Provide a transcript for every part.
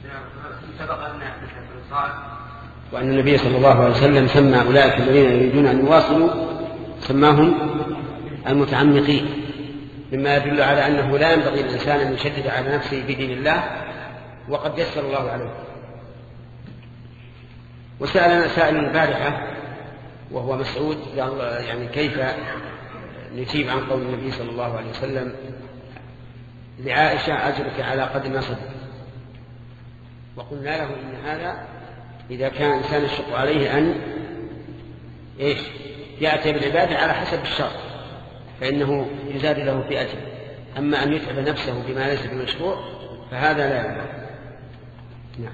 سبق أن وأن النبي صلى الله عليه وسلم سمى أولئك الذين يريدون أن يواصلوا سماهم المتعمقين، مما يدل على أنه لا ينبغي للإنسان أن يشدد على نفسه في دين الله وقد يسر الله عليه. وسألنا سائل البارحة وهو مسعود يعني كيف نجيب عن قول النبي صلى الله عليه وسلم لعائشة أجرك على قدر ما صدق، وقلنا له إن هذا إذا كان الإنسان يشق عليه أن يأتي بالعبادة على حسب الشرع فإنه يزاد له في أجر، أما أن يتعب نفسه بما ليس بمشروع فهذا لا ينبغي. نعم.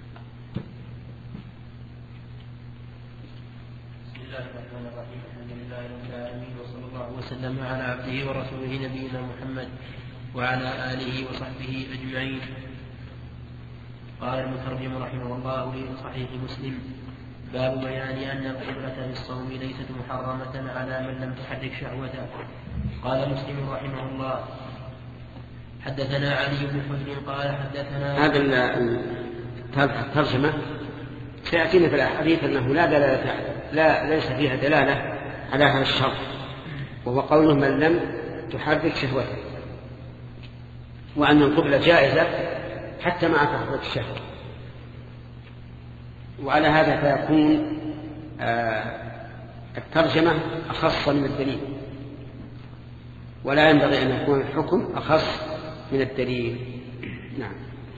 بسم الله الرحمن الرحيم، الحمد لله رب العالمين، وصلى الله وسلم على عبده ورسوله نبينا محمد وعلى آله وصحبه أجمعين. قال المترجم رحمه الله في صحيح مسلم: باب بيان أن القبلة في الصوم ليست محرمة على من لم تحرك شهوته. قال مسلم رحمه الله: حدثنا علي بن حجر قال حدثنا. هذا الترجمة سيأتينا في الأحاديث أنه لا ليس فيها دلالة على هذا الشرط، وهو قوله من لم تحرك شهوته، وأن القبلة جائزة حتى مع تحرك الشهوة. وعلى هذا فيكون الترجمة أخص من الدليل، ولا ينبغي أن يكون الحكم أخص من الدليل. نعم.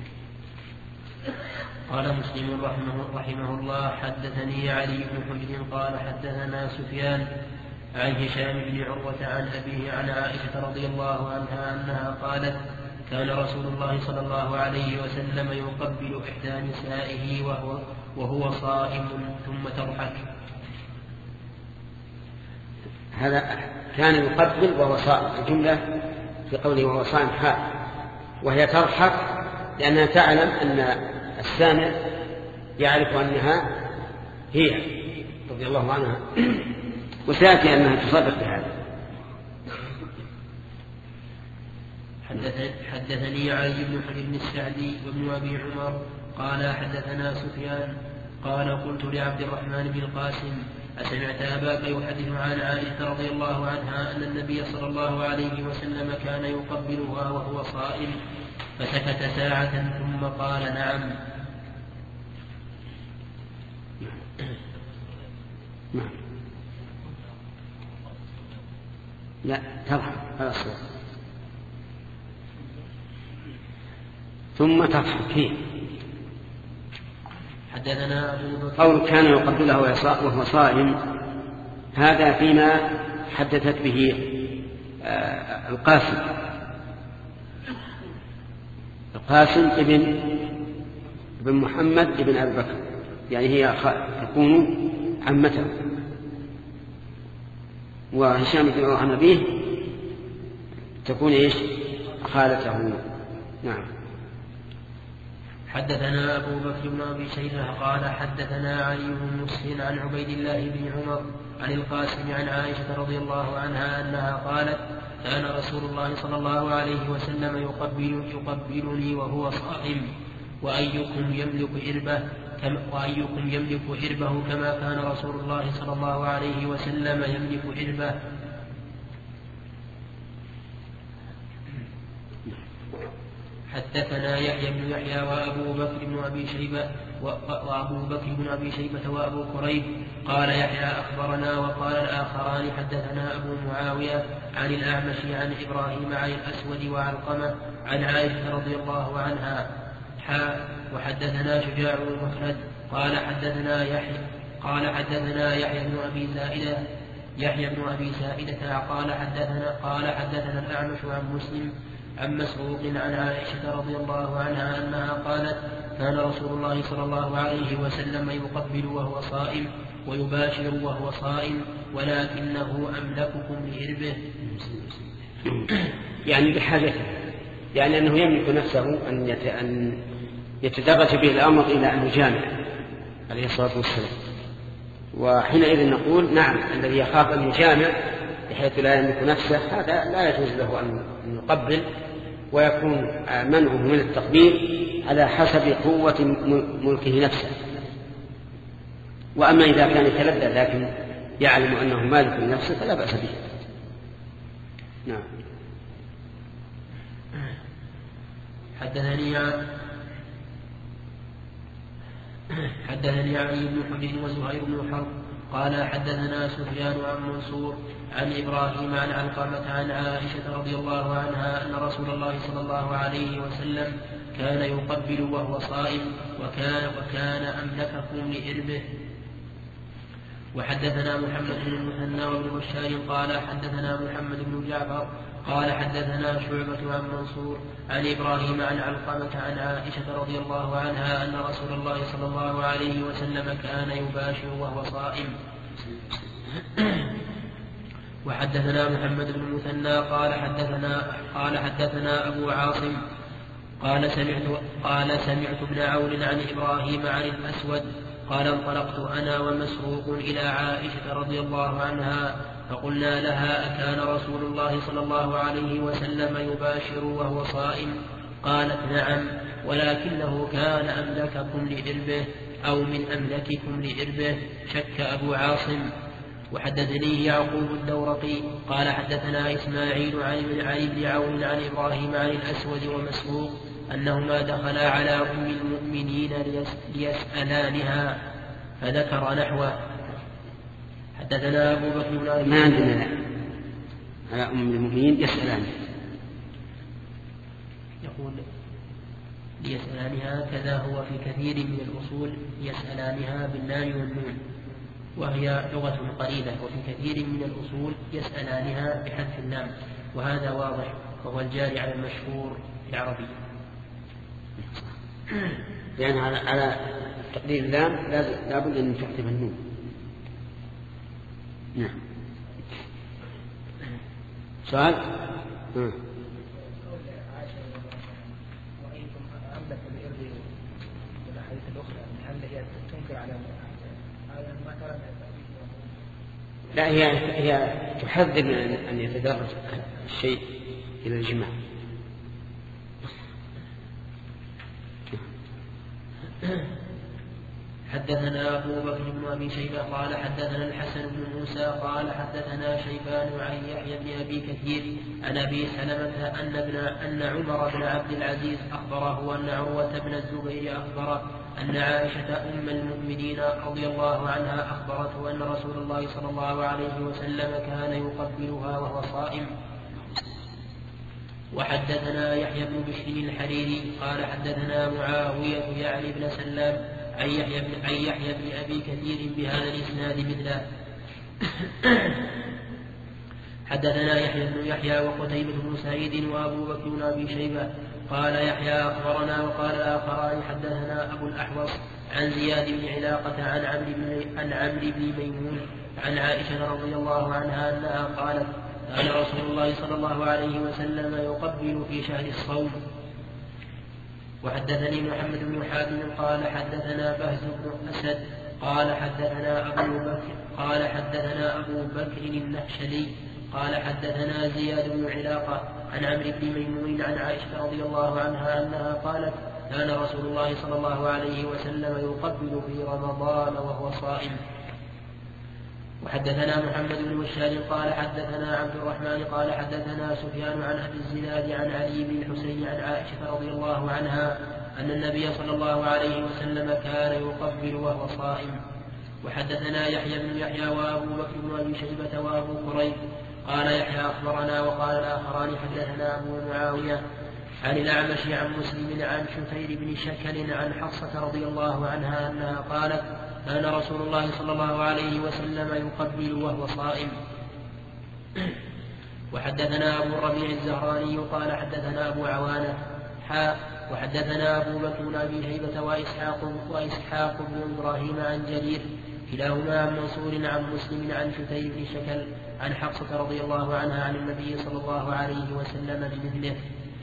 قال مسلم رحمه الله: حدثني علي بن حجر قال حدثنا سفيان عن هشام بن عروة عن أبيه عن عائشة رضي الله عنها أنها قالت: كان رسول الله صلى الله عليه وسلم يقبل إحدى نسائه وهو صائم ثم تضحك. هذا كان يقبل وهو صائم، الجملة في قوله وهو صائم حال، وهي تضحك لأنها تعلم أن السامع يعرف أنها هي رضي الله عنها، وسيأتي أنها تصدق بهذا. حدثني علي بن حجر بن السعدي وابن أبي عمر قال حدثنا سفيان قال: قلت لعبد الرحمن بن القاسم: أسمعت أباك يحدث عن عائشة رضي الله عنها أن النبي صلى الله عليه وسلم كان يقبلها وهو صائم؟ فسكت ساعة ثم قال: نعم. لا تضحك هذا الصوت ثم تضحك فيه. حدثنا أبو بكر قول كان يقبلها وهو صائم، هذا فيما حدثت به القاسم ابن محمد ابن أبي بكر، يعني هي تكون عمته، وهشام بن عروة عن أبيه تكون خالته. نعم. حدثنا أبو بكر بن أبي شيبة قال حدثنا علي بن مسلم عن عبيد الله بن عمر عن القاسم عن عائشة رضي الله عنها أنها قالت: كان رسول الله صلى الله عليه وسلم يقبلني وهو صائم، وأيكم يملك إربه كما كان رسول الله صلى الله عليه وسلم يملك إربه. حدثنا يحيى بن يحيى وأبو بكر بن أبي شيبة وأبو كريب. قال يحيى: أخبرنا. وقال الآخران: حدثنا أبو معاوية عن الأعمش عن إبراهيم عن الأسود وعلقمة عن عائشة رضي الله عنها. وحدثنا شجاع بن مخلد قال حدثنا يحيى بن أبي زائدة قال حدثنا الأعمش عن مسلم عن مسروق عن عائشة رضي الله عنها أنها قالت: كان رسول الله صلى الله عليه وسلم يقبل وهو صائم ويباشر وهو صائم، ولكنه أملككم لإربه. يعني بحاجته، يعني أنه يملك نفسه أن يتدرج به الأمر إلى أن يجامع عليه الصلاة والسلام. وحينئذ نقول: نعم، الذي يخاف أن يجامع بحيث لا يملك نفسه هذا لا يجوز له أن يقبل، ويكون منعه من التقبيل على حسب قوة ملكه نفسه. وأما إذا كان يتلذذ لكن يعلم أنه مالك لنفسه فلا بأس به. نعم. حدثني علي بن حجر وزهير بن حرب قال حدثنا سفيان عن منصور عن إبراهيم عن علقمة عن عائشة رضي الله عنها أن رسول الله صلى الله عليه وسلم كان يقبل وهو صائم وكان أملككم لإربه. وحدثنا محمد بن المثنى وابن بشار قال حدثنا محمد بن جعفر قال حدثنا شعبة عن منصور عن إبراهيم عن علقمة عن عائشة رضي الله عنها أن رسول الله صلى الله عليه وسلم كان يباشر وهو صائم. وحدثنا محمد بن المثنى قال حدثنا أبو عاصم قال سمعت ابن عون عن إبراهيم عن الأسود قال انطلقت أنا ومسروق إلى عائشة رضي الله عنها فقلنا لها أكان رسول الله صلى الله عليه وسلم يباشر وهو صائم؟ قالت نعم، ولكنه كان أملككم لإربه أو من أملككم لإربه. شك أبو عاصم. وحدثني يعقوب الدورقي قال حدثنا إسماعيل عن بن عون عن إبراهيم عن الأسود ومسروق أنهما دخلا على أم المؤمنين ليسألانها فذكر نحوه. حدثنا أبو بكر ما عندنا على أم المؤمنين يسألان، يقول ليسألانها كذا هو في كثير من الأصول يسألانها باللام والنون وهي لغة قليلة، وفي كثير من الأصول يسألانها بحذف اللام، وهذا واضح وهو الجاري على المشهور العربي. يعني على تقدير اللام لابد أن تحذف النون. نعم. سؤال؟ لا، هي تحذر من أن يتدرج الشيء إلى الجماع. حدثنا أبو بكر بن أبي شيبة قال حدثنا الحسن بن موسى قال حدثنا شيبان عن يحيى بن أبي كثير عن أبي سلمة أن عمر بن عبد العزيز أخبره أن عروة بن الزبير أخبره أن عائشة أم المؤمنين رضي الله عنها أخبرته أن رسول الله صلى الله عليه وسلم كان يقبلها وهو صائم. وحدثنا يحيى بن بشر الحريري قال حدثنا معاوية يعني بن سلام عن يحيى بن أبي كثير بهذا الإسناد مثله. حدثنا يحيى بن يحيى وقتيبة بن سعيد وأبو بكر بن أبي شيبة قال يحيى أخبرنا وقال الآخران حدثنا أبو الأحوص عن زياد بن علاقة عن عمرو بن ميمون عن عائشة رضي الله عنها أنها قالت كان رسول الله صلى الله عليه وسلم يقبل في شهر الصوم. وحدثني محمد بن حاتم قال حدثنا بهز بن أسد قال حدثنا أبو بكر النهشلي قال حدثنا زياد بن علاقة عن عمرو بن ميمون عن عائشة رضي الله عنها أنها قالت كان رسول الله صلى الله عليه وسلم يقبل في رمضان وهو صائم. وحدثنا محمد بن بشار قال حدثنا عبد الرحمن قال حدثنا سفيان عن أبي الزناد عن علي بن الحسين عن عائشة رضي الله عنها أن النبي صلى الله عليه وسلم كان يقبل وهو صائم. وحدثنا يحيى بن يحيى وأبو بكر بن أبي شيبة وأبو كريب قال يحيى أخبرنا وقال الآخران حدثنا أبو معاوية عن الأعمش عن مسلم عن شفير بن شكل عن حفصة رضي الله عنها أنها قالت كان رسول الله صلى الله عليه وسلم يقبل وهو صائم. وحدثنا أبو الربيع الزهراني قال حدثنا أبو عوانة وحدثنا أبو بكر بن أبي شيبة وإسحاق بن إبراهيم عن جرير كلاهما عن منصور عن مسلم عن شفير بن شكل عن حفصة رضي الله عنها عن النبي صلى الله عليه وسلم بمثله.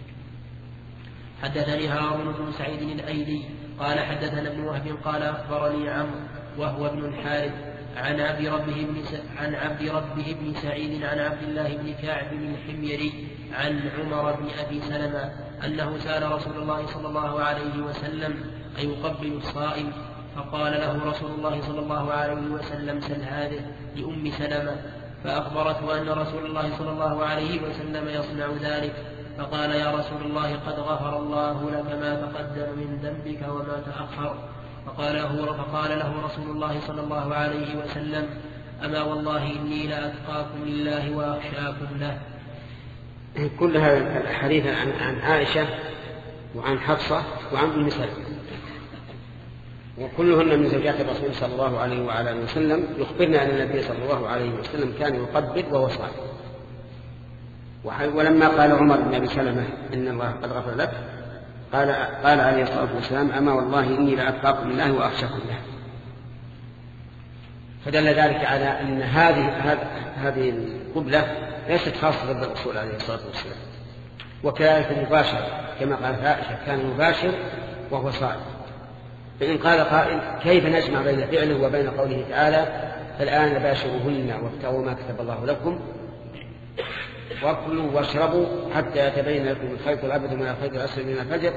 حدثني هارون بن سعيد الأيلي قال حدثنا ابن وهب قال أخبرني عمرو وهو ابن الحارث عن عبد ربه بن سعيد عن عبد الله بن كعب بن الحميري عن عمر بن أبي سلمة أنه سأل رسول الله صلى الله عليه وسلم أيقبل الصائم؟ فقال له رسول الله صلى الله عليه وسلم: سل هذه لأم سلمة. فأخبرته أن رسول الله صلى الله عليه وسلم يصنع ذلك، فقال: يا رسول الله، قد غفر الله لك ما تقدم من ذنبك وما تأخر. فقال له رسول الله صلى الله عليه وسلم: أما والله إني لأتقاكم لله وأخشاكم له. كل هذه الحديث عن عائشة وعن حفصة وعن أم سلمة، وكلهن من زوجات الرسول صلى الله عليه وعلى اله وسلم، يخبرنا أن النبي صلى الله عليه وسلم كان يقبل وهو صائم. ولما قال عمر بن أبي سلمة: إن الله قد غفر لك، قال عليه الصلاة والسلام: أما والله إني لأتقاكم لله وأخشاكم له. فدل ذلك على أن هذه القبلة ليست خاصة بالرسول عليه الصلاة والسلام. وكذلك المباشر كما قالت عائشة كان مباشر وهو صائم. فإن قال قائل: كيف نجمع بين فعله وبين قوله تعالى: فالآن باشروهن وابتغوا ما كتب الله لكم وكلوا واشربوا حتى يتبين لكم الخيط الأبيض من الخيط الأسود من الفجر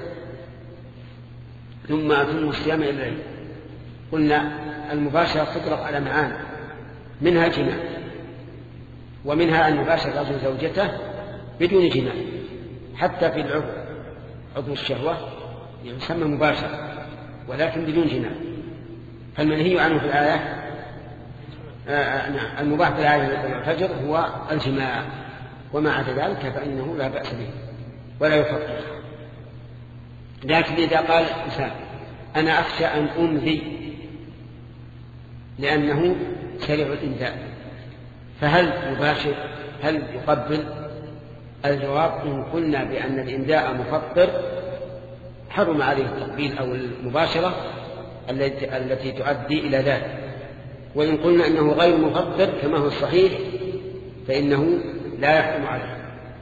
ثم أتموا الصيام إلى الليل. قلنا المباشرة تطلق على معاني، منها جماع، ومنها أن يباشر الرجل زوجته بدون جماع، حتى في عضو الشهوة يسمى مباشرة ولكن بدون جماع. فالمنهي عنه في الآية المباح في الآية الفجر هو الجماع، وما عدا ذلك فإنه لا بأس به ولا يفطر. لكن إذا قال إنسان: أنا أخشى أن أمضي لأنه سريع الإنزال، فهل يباشر؟ هل يقبل؟ الجواب: إن قلنا بأن الإنزاء مفطر حرم عليه التقبيل أو المباشرة التي تؤدي إلى ذلك. وإن قلنا أنه غير مفطر كما هو الصحيح فإنه لا يحرم عليه،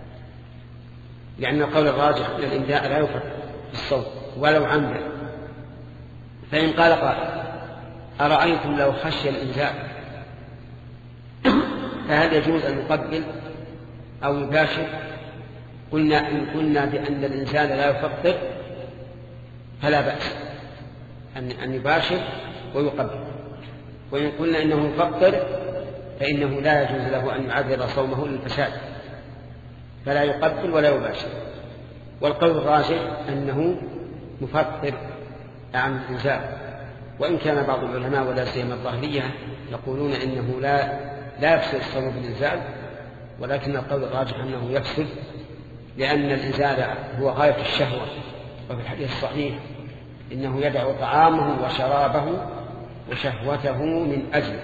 لأن القول الراجح أن الإنزاء لا يفطر بالصوم ولو عمدا. فإن قال قائل: أرأيتم لو خشي الإنزاء فهل يجوز أن يقبل أو يباشر؟ قلنا: إن قلنا بأن الإنسان لا يفطر فلا بأس أن يباشر ويقبل. وإن قلنا إنه يفطر فإنه لا يجوز له أن يعذر صومه للفساد، فلا يقبل ولا يباشر. والقول الراجح أنه مفطر عن الإنزال، وإن كان بعض العلماء ولا سيما الظاهرية يقولون إنه لا يفسد الصوم بالإنزال، ولكن القول الراجح أنه يفسد، لأن الإنزال هو غاية الشهوة. وفي الحديث الصحيح: إنه يدع طعامه وشرابه وشهوته من أجله.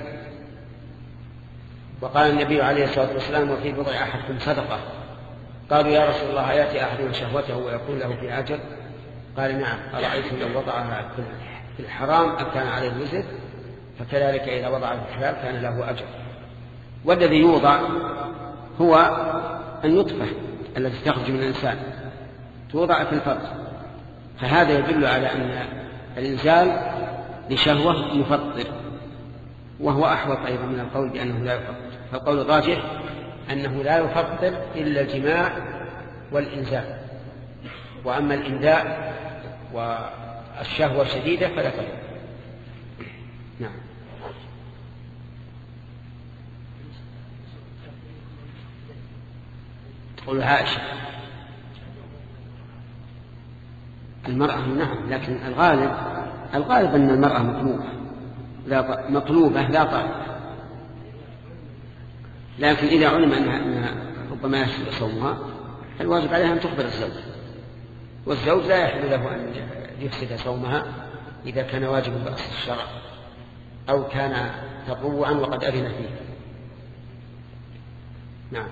وقال النبي عليه الصلاة والسلام: وفي بضع أحدكم صدقة. قالوا: يا رسول الله، يأتي أحدنا شهوته ويقول له في أجر؟ قال: نعم. أرأيتم لو وضعها في الحرام أكان عليه وزر؟ فكذلك إذا وضعها في الحلال كان له أجر. والذي يوضع هو النطفة التي تخرج من الإنسان، توضع في الفرج، فهذا يدل على أن الإنزال لشهوة مفطر، وهو أحوط أيضا من القول بأنه لا يفطر. فالقول الراجح أنه لا يفطر إلا الجماع والإنزال، وأما الإنزال والشهوة الشديدة فلا تفطر. نعم. تقول عائشة: المرأة نعم، لكن الغالب أن المرأة مطلوبة لا طالبة. لكن إذا علم أنها ربما يفسد صومها الواجب عليها أن تخبر الزوج، والزوج لا يحل له أن يفسد صومها إذا كان واجبا بأصل الشرع أو كان تطوعا وقد أذن فيه. نعم.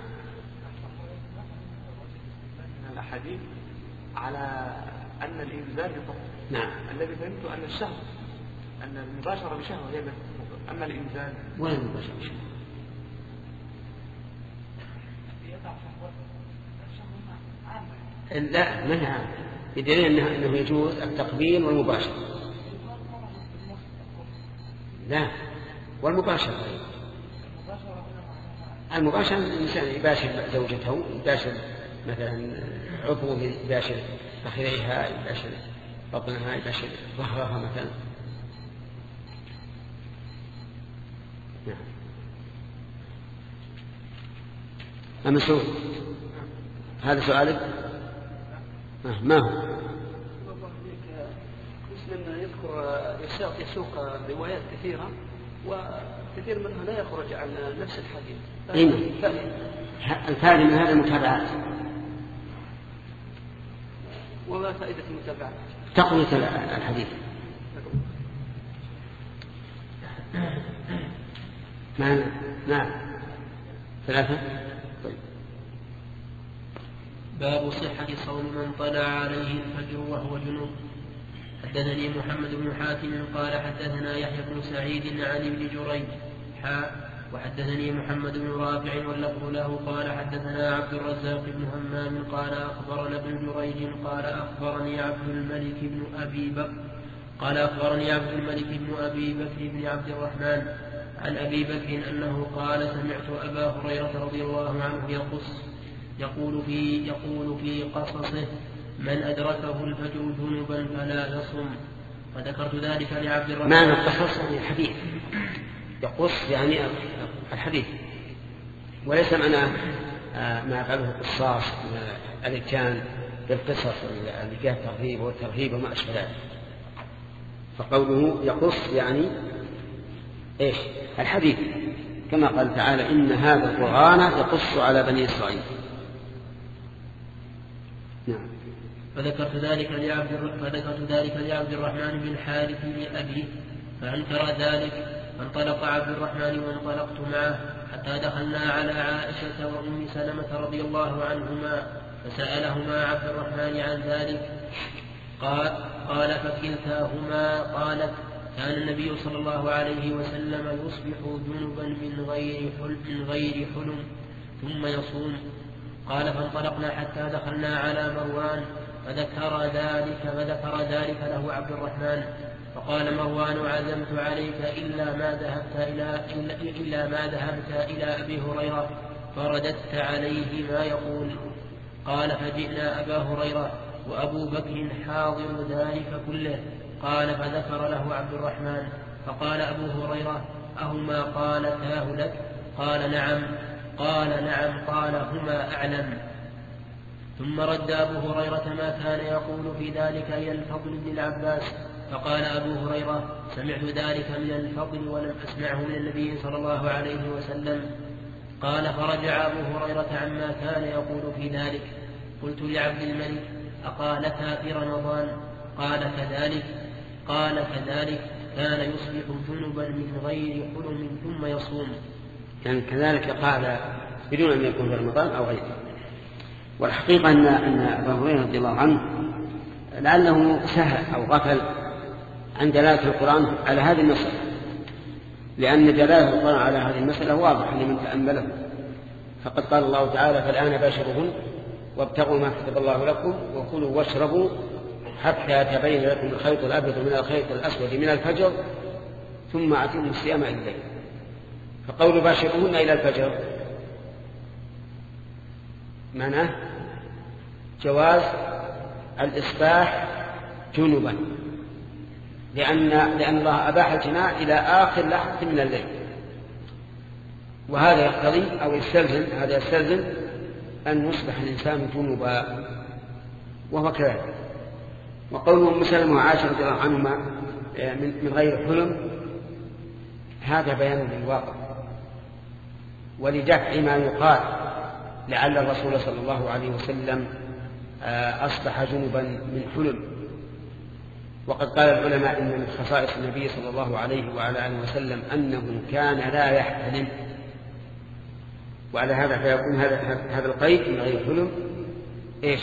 الحديث على أن الإنزال يفطر. نعم. الذي فهمت أن الشهوة، أن المباشرة بشهوة هي أما الإنزال وين المباشرة بشهوة؟ لا، ما هي عامة، بدليل أنه يجوز التقبيل والمباشرة. لا، والمباشرة المباشرة الإنسان يباشر زوجته، يباشر مثلا عضو يباشر فخذيها، يباشر بطنها، يباشر ظهرها مثلا. نعم. أما سؤال هذا سؤالك؟ ما هو؟ مسلم يذكر يسوق روايات كثيرة وكثير منها لا يخرج عن نفس الحديث. الفائدة من هذا المتابعات. وما فائدة المتابعات؟ تقوية الحديث. نعم. 3. طيب. باب صحة صوم من طلع عليه الفجر وهو جنوب. حدثني محمد بن حاتم قال حدثنا يحيى بن سعيد عن ابن جريج وحدثني محمد بن رافع واللفظ له قال حدثنا عبد الرزاق بن همام قال أخبرنا ابن جريج قال أخبرني عبد الملك بن أبي بكر بن عبد الرحمن عن أبي بكر أنه قال سمعت أبا هريرة رضي الله عنه يقول في قصصه من أدركه الفجر جنبا فلا يصم. وذكرت ذلك لعبد الرحمن. معنى القصص يعني الحديث، يقص يعني الحديث، وليس معنى ما قاله القصاص من الاتيان بالقصص اللي فيها الترغيب والترهيب وما أشبه ذلك. فقوله يقص يعني إيش؟ الحديث، كما قال تعالى إن هذا القرآن يقص على بني إسرائيل. نعم. فذكرت ذلك لعبد الرحمن بن الحارث لأبيه فأنكر ذلك، فانطلق عبد الرحمن وانطلقت معه حتى دخلنا على عائشة وأم سلمة رضي الله عنهما فسألهما عبد الرحمن عن ذلك. قال فكلتاهما قالت كان النبي صلى الله عليه وسلم يصبح جنبا من غير حلم ثم يصوم. قال فانطلقنا حتى دخلنا على مروان فذكر ذلك له عبد الرحمن. فقال مروان عزمت عليك إلا ما ذهبت إلى أبي هريرة فرددت عليه ما يقول. قال فجئنا أبا هريرة وأبو بكر حاضر ذلك كله. قال فذكر له عبد الرحمن فقال أبو هريرة أهما قالتاه لك؟ قال نعم. قال هما أعلم. ثم رد أبو هريرة ما كان يقول في ذلك إلى الفضل بن العباس. فقال أبو هريرة سمعت ذلك من الفضل ولم أسمعه من النبي صلى الله عليه وسلم. قال فرجع أبو هريرة عما كان يقول في ذلك. قلت لعبد الملك أقالتها في رمضان؟ قال كذلك كان يصبح جنبا من غير حلم ثم يصوم. يعني كذلك قال بدون أن يكون في رمضان أو غيره. والحقيقة أن أبا هريرة رضي الله عنه لعله سهل أو غفل عن دلالة القرآن على هذه المسألة، لأن دلالة القرآن على هذه المسألة واضحة لمن تأمله. فقد قال الله تعالى فالآن باشرهن وابتغوا ما كتب الله لكم وكلوا واشربوا حتى يتبين لكم الخيط الأبيض من الخيط الأسود من الفجر ثم أتموا الصيام إلى الليل. فقول باشرهن إلى الفجر معناه جواز الإصباح جنبا، لأن الله أباح الجماع إلى آخر لحظة من الليل، وهذا يقتضي أو يستلزم أن يصبح الإنسان جنبا، وهو كذلك. وقوله أم سلمة وعائشة رضي الله عنهما من غير حلم هذا بيان للواقع ولدفع ما يقال لعل الرسول صلى الله عليه وسلم أصبح جنبا من حلم. وقد قال العلماء إن من خصائص النبي صلى الله عليه وعلى آله وسلم أنه كان لا يحتلم، وعلى هذا فيكون هذا القيد من غير حلم إيش؟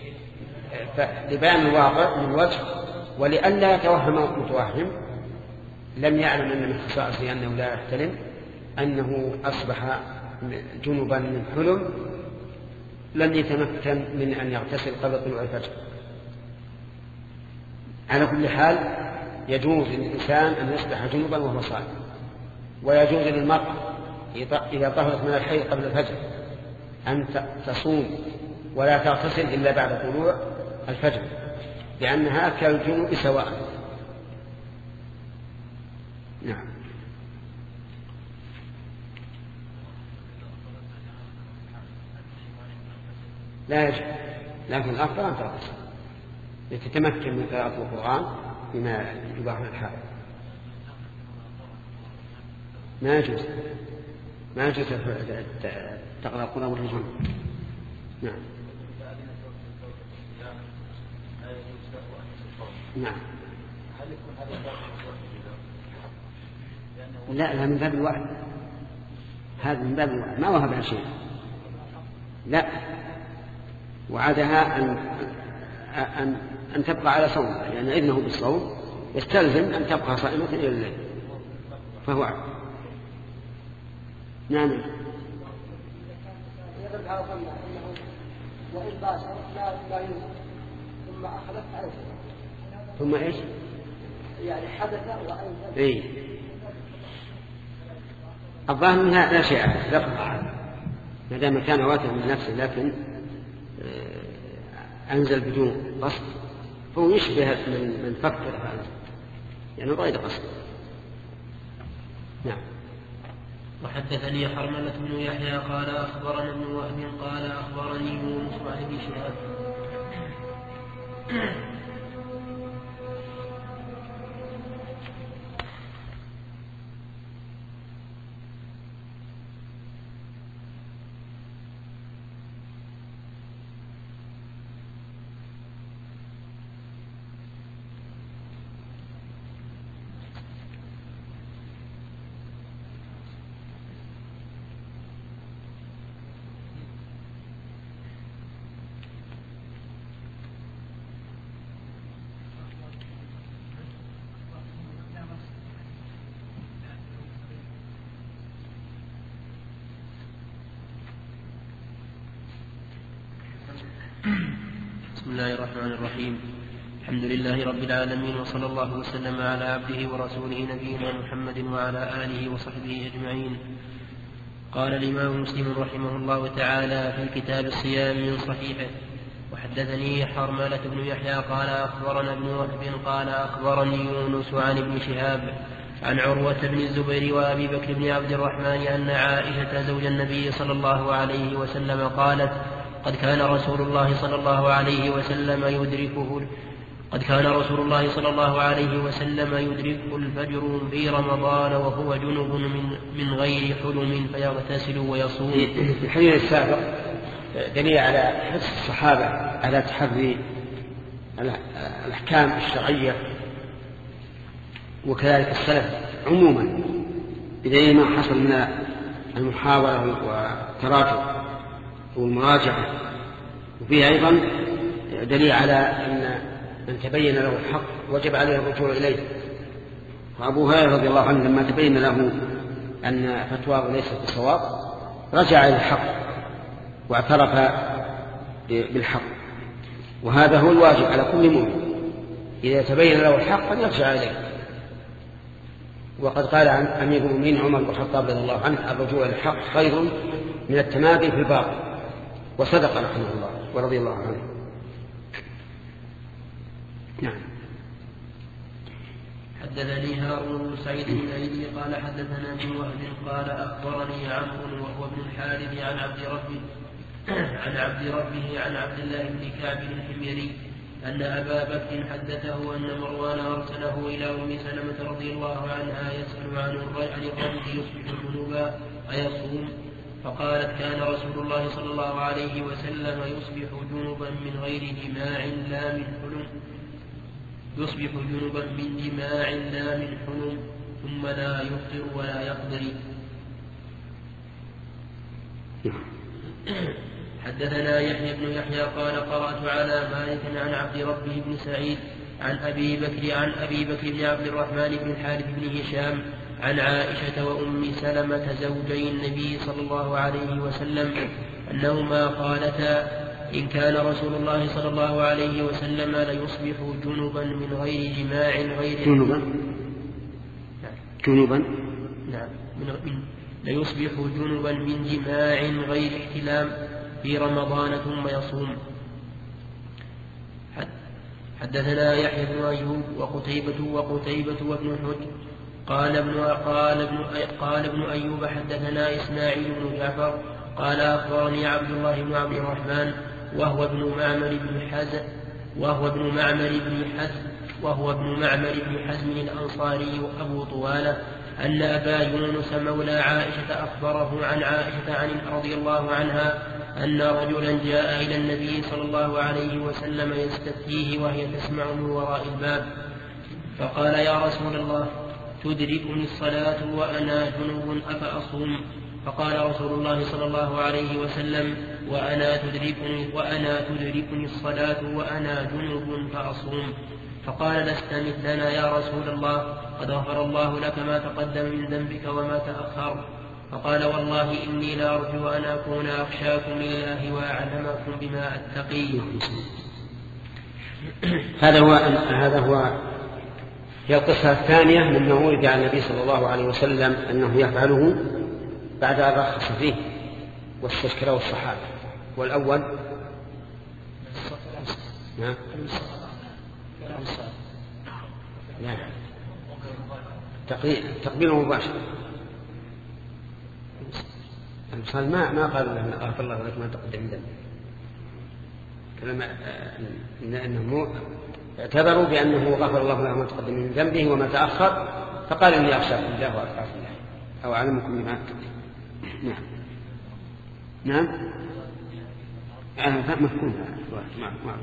لبيان الواقع من وجه، ولئلا يتوهم متوهم لم يعلم أن من خصائصه أنه لا يحتلم أنه أصبح جنبا من حلم لم يتمكن من أن يغتسل قبل طلوع الفجر. على كل حال يجوز للإنسان أن يصبح جنبا وهو صائم، ويجوز للمرأة إذا طهرت من الحيض قبل الفجر أن تصوم ولا تغتسل إلا بعد طلوع الفجر، لأنها كالجنوب سواء. نعم. لا يجب، لكن الأفضل أن تغتسل لتتمكن من قراءة القرآن بما يباح الحائض. ما يجوز تقرأ القرآن والرجل. نعم. نعم. لا من باب الوعد، هذا من باب الوعد، ما وهبها شيء. لا، وعدها أن تبقى على صومها، لأن يعني إذنه بالصوم يستلزم أن تبقى صائمة إلى الليل، فهو عد. نعم. وإن باشر لا يوجد ثم أخذت عنه. ثم إيش؟ يعني حدث وأنزل. إيه. الظاهر منها لا شيء لا، ما دام كان واثقا من نفسه لكن أنزل بدون قصد فهو يشبه من فكر فأنزل، يعني غير قصد. نعم. وحدثني حرملة بن يحيى قال أخبرنا ابن وهب قال أخبرني يونس عن ابن شهاب بسم الله الرحمن الرحيم. الحمد لله رب العالمين، وصلى الله وسلم على عبده ورسوله نبينا محمد وعلى آله وصحبه أجمعين. قال الإمام مسلم رحمه الله تعالى في كتاب الصيام من صحيحه: وحدثني حرملة بن يحيى قال أخبرنا ابن وهب قال أخبرني يونس عن ابن شهاب عن عروة بن الزبير وأبي بكر بن عبد الرحمن أن عائشة زوج النبي صلى الله عليه وسلم قالت: قد كان رسول الله صلى الله عليه وسلم يدركه الفجر في رمضان وهو جنب من غير حلم فيغتسل ويصوم. في الحديث السابق دليل على حرص الصحابة على تحري الأحكام الشرعية، وكذلك السلف عموما، بدليل ما حصل من المحاولة والتراجع والمراجعة. وفيه أيضا دليل على أن من تبين له الحق وجب عليه الرجوع إليه. وأبو هريرة رضي الله عنه لما تبين له أن فتواه ليست بصواب رجع إلى الحق واعترف بالحق، وهذا هو الواجب على كل مؤمن إذا تبين له الحق أن يرجع إليه. وقد قال عن أمير المؤمنين عمر بن الخطاب رضي الله عنه: الرجوع إلى الحق خير من التمادي في الباطل. وصدق رحمه الله ورضي الله عنه. نعم. حدثني هارون بن سعيد الأيلي قال حدثنا ابن وهب قال أخبرني عمرو وهو ابن الحارث عن عبد ربه عن عبد الله بن كعب الحميري أن أبا بكر حدثه أن مروان أرسله إلى أم سلمة رضي الله عنها يسأل عن الرجل يصبح جنوبا أيصوم؟ فقالت: كان رسول الله صلى الله عليه وسلم يصبح جنبا من غير جماع لا من حلم، ثم لا يفطر ولا يقدر. حدثنا يحيى بن يحيى قال قرأت على مالك عن عبد ربه بن سعيد عن أبي بكر بن عبد الرحمن بن الحارث بن هشام عن عائشة وأم سلمة زوجي النبي صلى الله عليه وسلم أنهما قالتا: إن كان رسول الله صلى الله عليه وسلم ليصبح جنبا من غير جماع ليصبح جنبا من جماع غير احتلام في رمضان ثم يصوم. حدثنا يحيى بن أيوب وقتيبة وابن حجر قال ابن أيوب حدثنا إسماعيل بن جعفر قال أخبرني عبد الله بن عبد الرحمن وهو ابن معمر بن حزم الأنصاري أبو طوالة أن أبا يونس مولى عائشة أخبره عن عائشة رضي الله عنها أن رجلا جاء إلى النبي صلى الله عليه وسلم يستفتيه وهي تسمع من وراء الباب، فقال: يا رسول الله، تدركني الصلاة وأنا جنوب أفأصوم؟ فقال رسول الله صلى الله عليه وسلم: وأنا تدركني الصلاة وأنا جنوب فأصوم. فقال: لست مثلنا يا رسول الله، قد غفر الله لك ما تقدم من ذنبك وما تأخر. فقال: والله إني لأرجو أن أكون أخشاكم لله وأعلمكم بما أتقي. هذا هو هي القصة الثانية مما ورد عن النبي صلى الله عليه وسلم أنه يفعله بعد أن رخص فيه واستشكره الصحابة. والأول تقبيل مباشر. المصال ما قالوا له غفر الله لك ما تقدم من ذنبك، لأنهم اعتبروا بأنه غفر الله له ما تقدم من ذنبه وما تأخر، فقال إني أخشاكم الله وأتقاكم الله أو أعلمكم بما أتقي. نعم مفهوم معروف.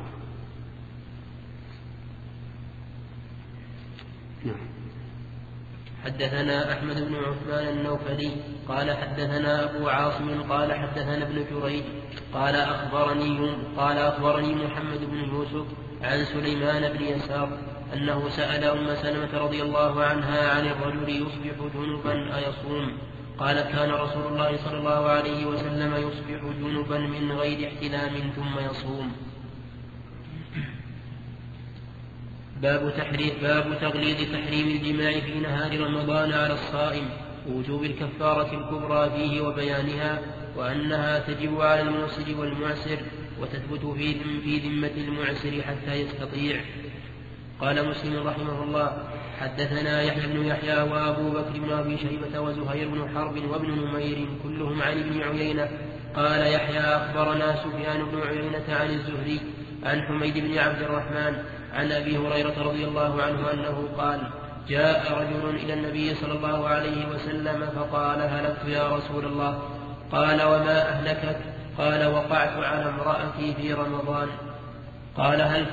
نعم. حدثنا أحمد بن عثمان النوفلي قال حدثنا أبو عاصم قال حدثنا ابن جريج قال أخبرني محمد بن يوسف عن سليمان بن يسار أنه سأل أم سلمة رضي الله عنها عن الرجل يصبح جنبا أيصوم؟ قالت: كان رسول الله صلى الله عليه وسلم يصبح جنبا من غير احتلام ثم يصوم. باب تغليظ تحريم الجماع في نهار رمضان على الصائم، ووجوب الكفارة الكبرى فيه وبيانها، وأنها تجب على المنصر والمعسر وتثبت في ذمة المعسر حتى يستطيع. قال مسلم رحمه الله: حدثنا يحيى بن يحيى وأبو بكر بن أبي شيبة وزهير بن حرب وابن نمير كلهم عن ابن عيينة. قال يحيى: أخبرنا سفيان بن عيينة عن الزهري عن حميد بن عبد الرحمن عن أبي هريرة رضي الله عنه أنه قال: جاء رجل إلى النبي صلى الله عليه وسلم فقال: هلكت يا رسول الله. قال: وما أهلكت؟ قال: وقعت على امرأتي في رمضان. قال: هل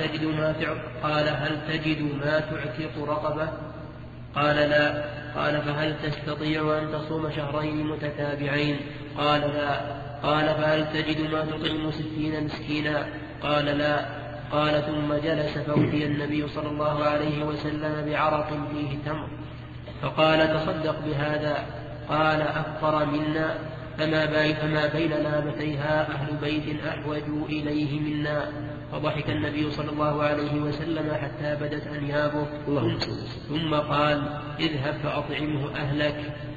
تجد ما تعتق رقبة؟ قال: لا. قال: فهل تستطيع أن تصوم شهرين متتابعين؟ قال: لا. قال: فهل تجد ما تطعم 60 مسكينا؟ قال: لا. قال: ثم جلس فأتي النبي صلى الله عليه وسلم بعرق فيه تمر فقال: تصدق بهذا. قال: أفطر منا، فما بين لابتيها أهل بيت أحوج إليه منا. فضحك النبي صلى الله عليه وسلم حتى بدت أنيابه، ثم قال: اذهب فأطعمه أهلك.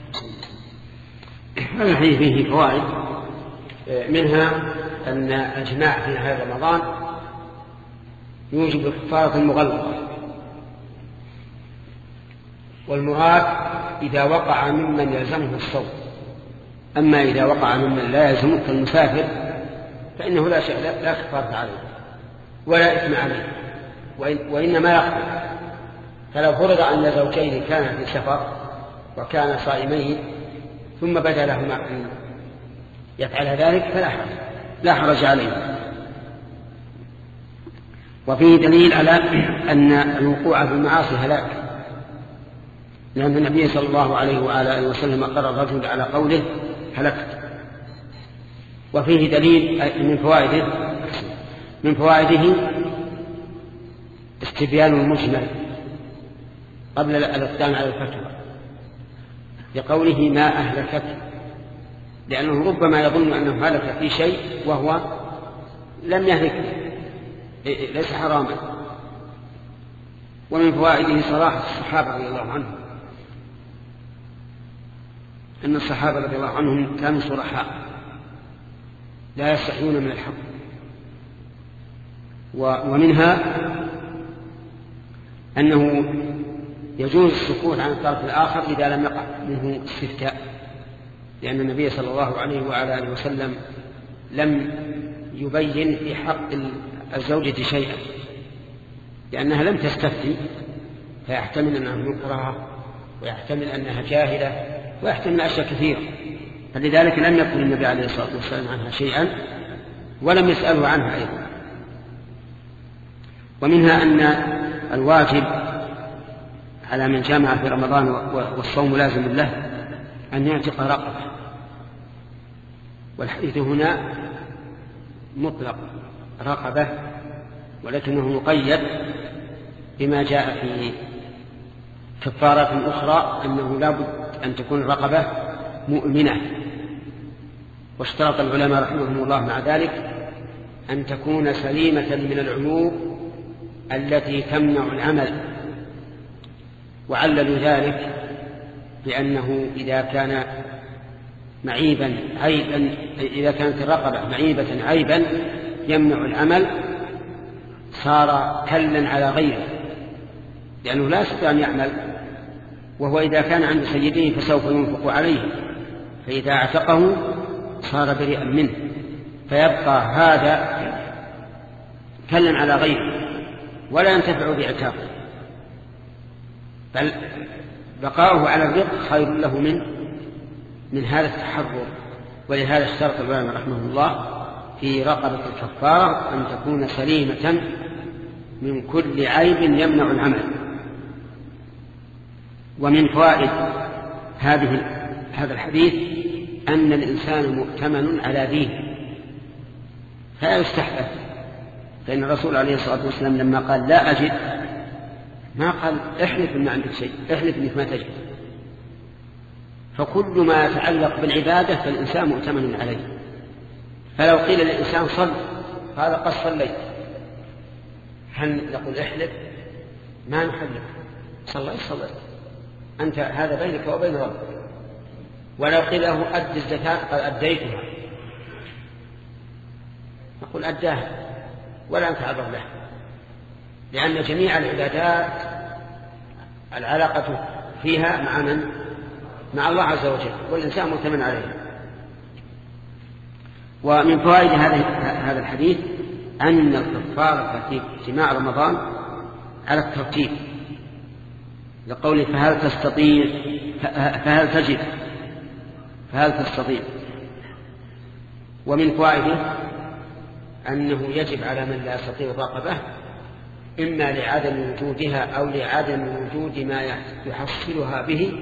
هذا الحديث فيه فوائد، منها أن الجماع في هذا رمضان يوجب الكفارة المغلظة، والمراد إذا وقع ممن يلزمه الصوم. أما إذا وقع ممن لا يلزمه كالمسافر فإنه لا كفارة عليه ولا إثم عليه، وإنما يقبل. فلو فرض أن زوجين كانا في سفر وكانا صائمين ثم بدا لهما أن يفعل ذلك فلا حرج عليه. وفيه دليل على أن الوقوع في المعاصي هلاك، لأن النبي صلى الله عليه وآله وسلم قرر الرجل على قوله: هلكت. وفيه دليل من فوائده استبيان المجمل قبل الإقدام على الفتوى لقوله: ما أهلكت، لأنه ربما يظن أنه هلك في شيء وهو لم يهلك، ليس حراما. ومن فوائده صراحة الصحابة رضي الله عنهم، أن الصحابة رضي الله عنهم كانوا صرحاء، لا يستحيون من الحق. ومنها أنه يجوز السكوت عن الطرف الآخر إذا لم يقع منه استفتاء، لأن النبي صلى الله عليه وعلى آله وسلم لم يبين في حق الزوجة شيئا، لأنها لم تستفتي، فيحتمل أنها مكرهة ويحتمل أنها جاهلة ويحتمل أشياء كثيرة، فلذلك لم يقل النبي عليه الصلاة والسلام عنها شيئا ولم يسأله عنها أيضا. ومنها أن الواجب على من جامع في رمضان والصوم لازم له أن يعتق رقبة، والحديث هنا مطلق رقبة، ولكنه مقيد بما جاء في كفارات أخرى أنه لا بد أن تكون الرقبة مؤمنة. واشترط العلماء رحمهم الله مع ذلك أن تكون سليمة من العيوب التي تمنع العمل، وعللوا ذلك بأنه إذا كان معيبا عيبا، إذا كانت الرقبة معيبة عيبا يمنع العمل صار كلا على غيره، لأنه لا يستطيع أن يعمل، وهو إذا كان عند سيده فسوف ينفق عليه، فإذا اعتقه صار بريئا منه، فيبقى هذا كلا على غيره ولا ينتفع بعتاقه، بل بقاؤه على الرق خير له من هذا التحرر. ولهذا اشترط العلماء رحمه الله في رقبة الكفارة أن تكون سليمة من كل عيب يمنع العمل. ومن فوائد هذا الحديث أن الإنسان مؤتمن على دينه فلا يستحدث، فإن الرسول عليه الصلاة والسلام لما قال لا أجد ما قال احلف إن عندك شيء، احلف إنك ما تجد. فكل ما يتعلق بالعبادة فالإنسان مؤتمن عليه. فلو قيل للإنسان صل قال قد صليت، هل نقول احلف؟ ما نحلف، صليت أنت، هذا بينك وبين ربك. ولو قيل له أد الزكاة قال أديتها، نقول أداها ولا نتعرض له، لأن جميع العبادات العلاقة فيها مع من؟ مع الله عز وجل، والإنسان مؤتمن عليه. ومن فوائد هذا الحديث أن الكفارة في اجتماع رمضان على الترتيب، لقوله فهل تستطيع، فهل تجد، فهل تستطيع. ومن فوائده أنه يجب على من لا يستطيع الرقبة إما لعدم وجودها أو لعدم وجود ما يحصلها به،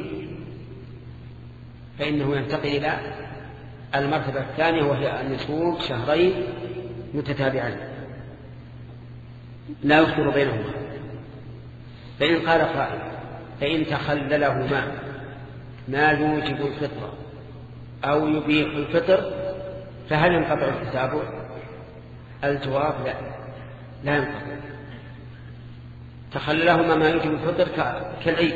فإنه ينتقل إلى المرتبة الثانية وهي أن يصوم شهرين متتابعين لا يفطر بينهما. فإن قال قائل فإن تخللهما ما يوجب الفطر أو يبيح الفطر فهل ينقطع التتابع؟ الجواب لا ينقطع. تخللهما ما يوجب الفطر كالعيد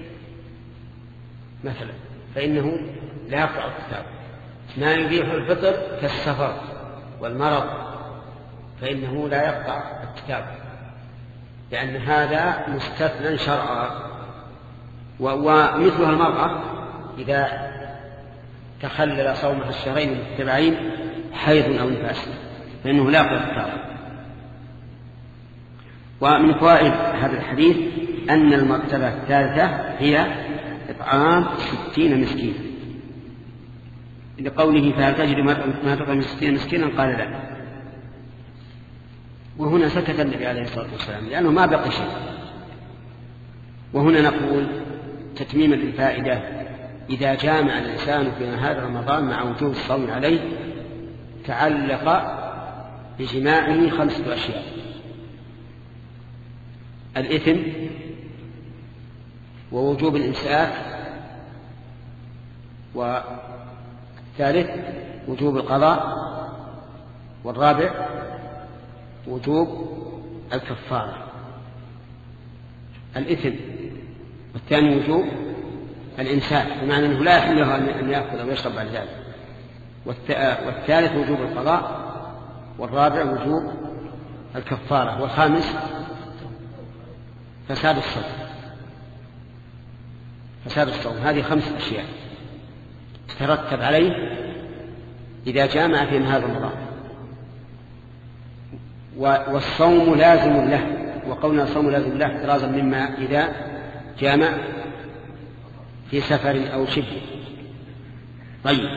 مثلا فإنه لا يقطع التتابع. ما يبيح الفطر كالسفر والمرض فإنه لا يقطع التتابع، لأن هذا مستثنى شرعا. ومثلها المرأة إذا تخلل صومها الشهرين المتتابعين حيض أو نفاس فإنه لا يقطع التتابع. ومن فوائد هذا الحديث أن المرتبة الثالثة هي إطعام 60 مسكينا، لقوله فهل تجد ما تطعم 60 مسكينا قال لا. وهنا سكت النبي عليه الصلاة والسلام لأنه ما بقي شيء. وهنا نقول تتميما للفائدة إذا جامع الإنسان في نهار رمضان مع وجوب الصوم عليه تعلق بجماعه 5 أشياء: الإثم، ووجوب الإمساك، والثالث وجوب القضاء، والرابع وجوب الكفارة. الإثم، والثاني وجوب الإمساك، بمعنى أنه لا يحل له أن يأكل أو يشرب بعد ذلك. والثالث وجوب القضاء، والرابع وجوب الكفارة، والخامس فساد الصوم. فساد الصوم هذه 5 أشياء تترتب عليه إذا جامع في نهار رمضان، والصوم لازم له، وقولنا الصوم لازم له احترازا مما إذا جامع في سفر أو شبه. طيب،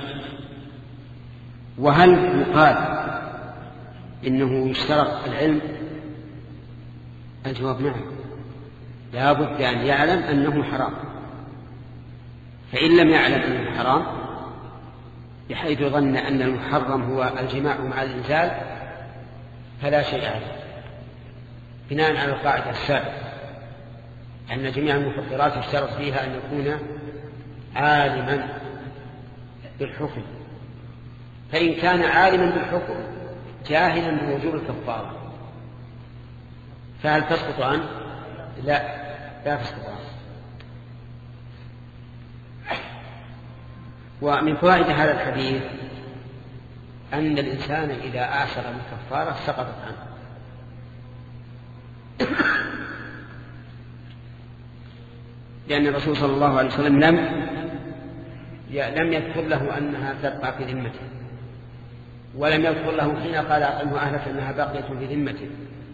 وهل يقال إنه يشترط العلم؟ الجواب نعم، لا بد أن يعلم أنه حرام، فإن لم يعلم أنه حرام بحيث ظن أن المحرم هو الجماع مع الإنزال فلا شيء عليه، بناء على القاعدة السابقة أن جميع المفطرات يشترط فيها أن يكون عالما بالحكم، فإن كان عالما بالحكم جاهلا بوجوب الكفارة فهل تسقط عنه؟ لا تسقط عنه. ومن فوائد هذا الحديث أن الإنسان إذا آثر الكفارة سقطت عنه، لأن الرسول صلى الله عليه وسلم لم يذكر له أنها تبقى في ذمته، ولم يذكر له حين قال أطعمه أهلك أنها باقية في ذمته،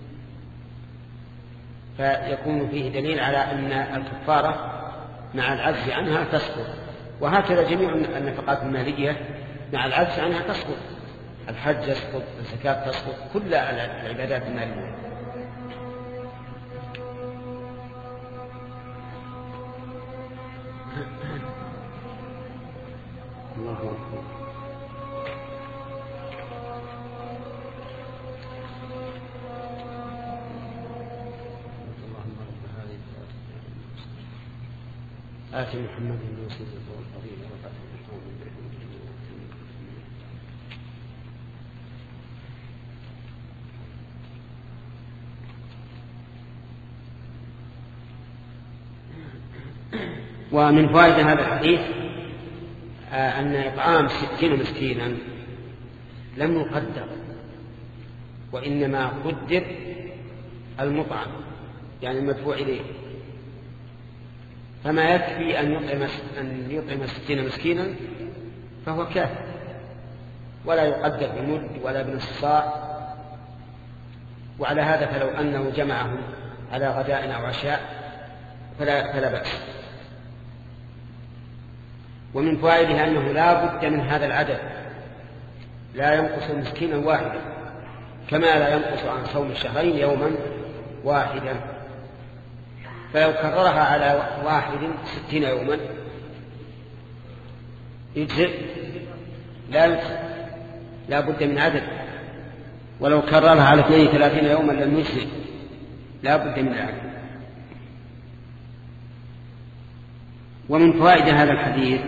فيكون فيه دليل على أن الكفارة مع العجز عنها تسقط. وهكذا جميع النفقات المالية مع العجز عنها تسقط، الحج يسقط، الزكاة تسقط، كل العبادات المالية. الله أكبر. آتي محمد الوسيلة والفضيلة وقدره ومن فوائد هذا الحديث أن إطعام 60 مسكينا لم يقدر، وإنما قدر المطعم يعني المدفوع إليه، فما يكفي أن يطعم 60 مسكينا فهو كافٍ، ولا يقدر بمد ولا بنصف صاع. وعلى هذا فلو أنه جمعهم على غداء أو عشاء فلا بأس. ومن فوائدها أنه لا بد من هذا العدد، لا ينقص مسكينا واحدا، كما لا ينقص عن صوم الشهرين يوما واحدا. فلو كررها على 61 يوما يجزئ، لا بد من عدد. ولو كررها على 32 يوما لم يجزئ، لا بد من العدد. ومن فوائد هذا الحديث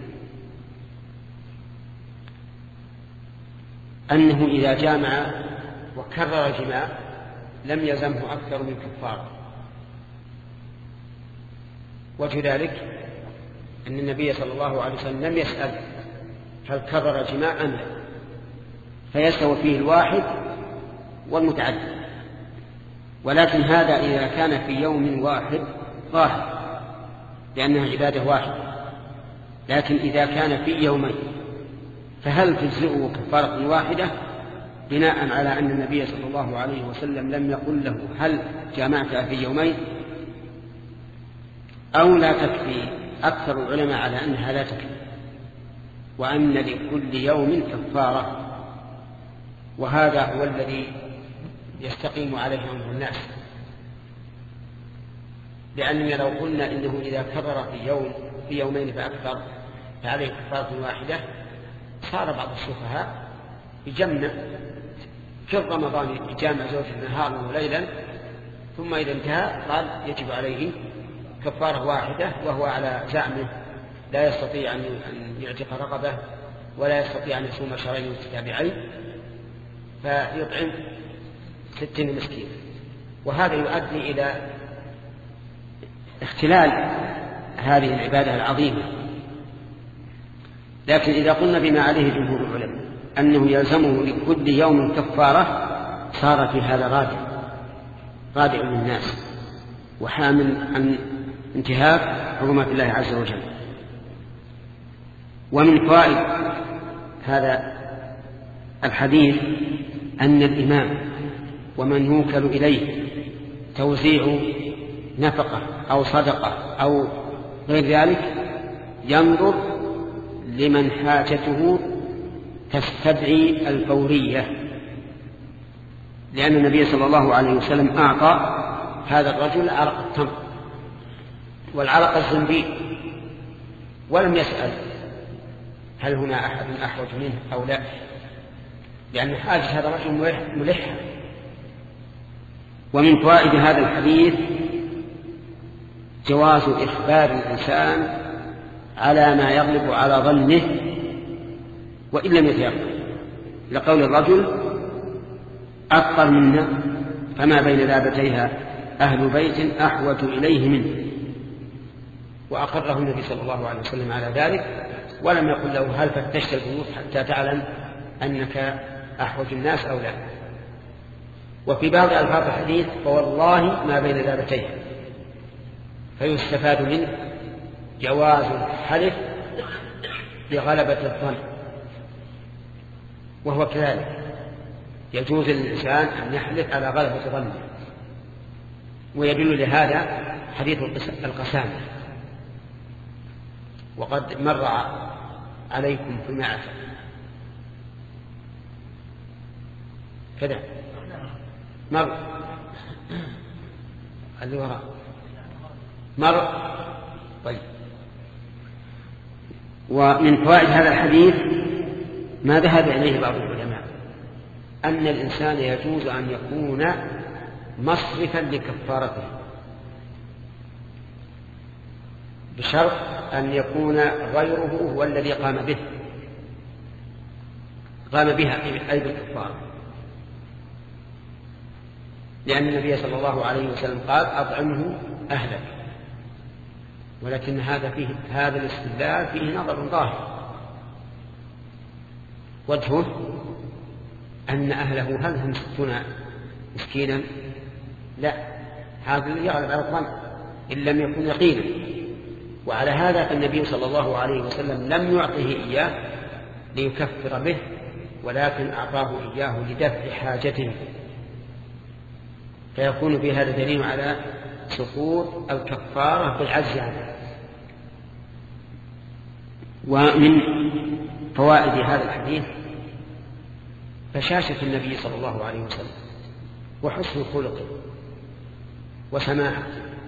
أنه إذا جامع وكرر الجماع لم يلزمه أكثر من كفارة. وجه ذلك أن النبي صلى الله عليه وسلم لم يسأل هل كرر الجماع أم لا، فيستوي فيه الواحد والمتعدد. ولكن هذا إذا كان في يوم واحد ظاهر لأنها عبادة واحدة، لكن إذا كان في يومين فهل تجزئه كفارة واحدة بناء على أن النبي صلى الله عليه وسلم لم يقل له هل جامعت في يومين أو لا تكفي؟ أكثر العلماء على أنها لا تكفي، وأن لكل يوم كفارة، وهذا هو الذي يستقيم عليه أمر الناس. لأننا لو قلنا إنه إذا كرر في يومين فأكثر فعليه كفارة واحدة صار بعض السفهاء يجمع في رمضان يجامع زوجه نهارا وليلا، ثم إذا انتهى قال يجب عليه كفارة واحدة، وهو على زعمه لا يستطيع أن يعتق رقبة ولا يستطيع أن يصوم شهرين متتابعين فيطعم 60 مسكين. وهذا يؤدي إلى اختلال هذه العبادة العظيمة، لكن إذا قلنا بما عليه جمهور العلماء أنه يلزمه لكل يوم كفارة صار في هذا رادع للناس وحامل عن انتهاك حرمات الله عز وجل. ومن فوائد هذا الحديث أن الإمام ومن يوكل إليه توزيع نفقة أو صدقة أو غير ذلك ينظر لمن حاجته تستدعي الفورية، لأن النبي صلى الله عليه وسلم أعطى هذا الرجل عرق التمر والعرق الزنبيل ولم يسأل هل هنا أحد أحوج منه أو لا، لأن حاجة هذا الرجل ملحة. ومن فوائد هذا الحديث جواز إخبار الإنسان على ما يغلب على ظنه وإن لم يتيقن، لقول الرجل أفقر منا فما بين لابتيها أهل بيت أحوج إليه منه، وأقره النبي صلى الله عليه وسلم على ذلك ولم يقل له هل فتشت البيوت حتى تعلم أنك أحوج الناس أو لا. وفي بعض ألفاظ الحديث فوالله ما بين لابتيها، فيستفاد منه جواز الحلف بغلبة الظن، وهو كذلك يجوز للإنسان أن يحلف على غلبة ظنه. ويدل لهذا حديث القسامة، وقد مر عليكم في المعرفة كذا مر اللي وراء مر. طيب. ومن فوائد هذا الحديث ما ذهب إليه بعض العلماء أن الإنسان يجوز أن يكون مصرفا لكفارته بشرط أن يكون غيره هو الذي قام بها أي بالكفارة، لأن النبي صلى الله عليه وسلم قال أطعمه أهلك، ولكن هذا الاستدلال فيه نظر ظاهر، وجهه أن أهله هل هم 60 مسكينا؟ لا، هذا الذي يغلب على الظن إن لم يكن يقينا. وعلى هذا فالنبي صلى الله عليه وسلم لم يعطه إياه ليكفر به، ولكن أعطاه إياه لدفع حاجته، فيكون في هذا دليل على سقوط الكفارة بالعجز عنه. ومن فوائد هذا الحديث بشاشة النبي صلى الله عليه وسلم وحسن خلقه وسماحته.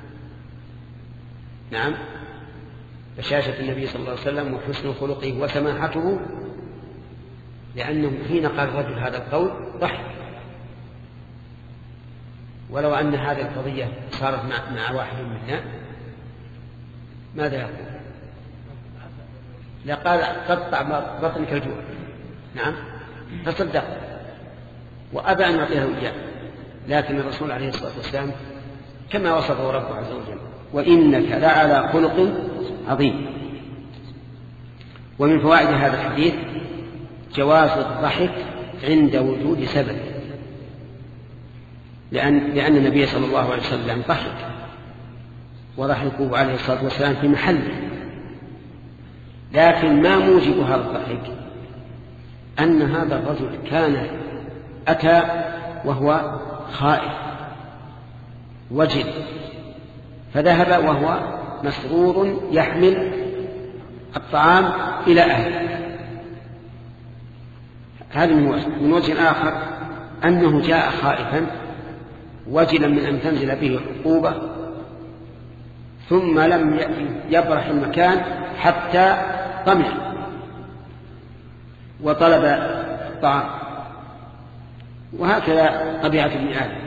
نعم، بشاشة النبي صلى الله عليه وسلم وحسن خلقه وسماحته، لأنه حين قال الرجل هذا القول ضحك. ولو أن هذه القضية صارت مع واحد منا ماذا يقول؟ لقال قطع بطنك الجوع. نعم، فصدق وأبى أن يعطيه إياه، لكن الرسول عليه الصلاة والسلام كما وصفه ربه عز وجل وإنك لعلى خلق عظيم. ومن فوائد هذا الحديث جواز الضحك عند وجود سبب، لأن النبي صلى الله عليه وسلم ضحك وضحكه عليه الصلاة والسلام في محله، لكن ما موجب هذا الضحك أن هذا الرجل كان أتى وهو خائف وجل، فذهب وهو مسرور يحمل الطعام إلى أهله. هذا من وجه آخر أنه جاء خائفا وجلا من أن تنزل به عقوبة، ثم لم يبرح المكان حتى طمع وطلب الطعام، وهكذا طبيعة ابن آدم.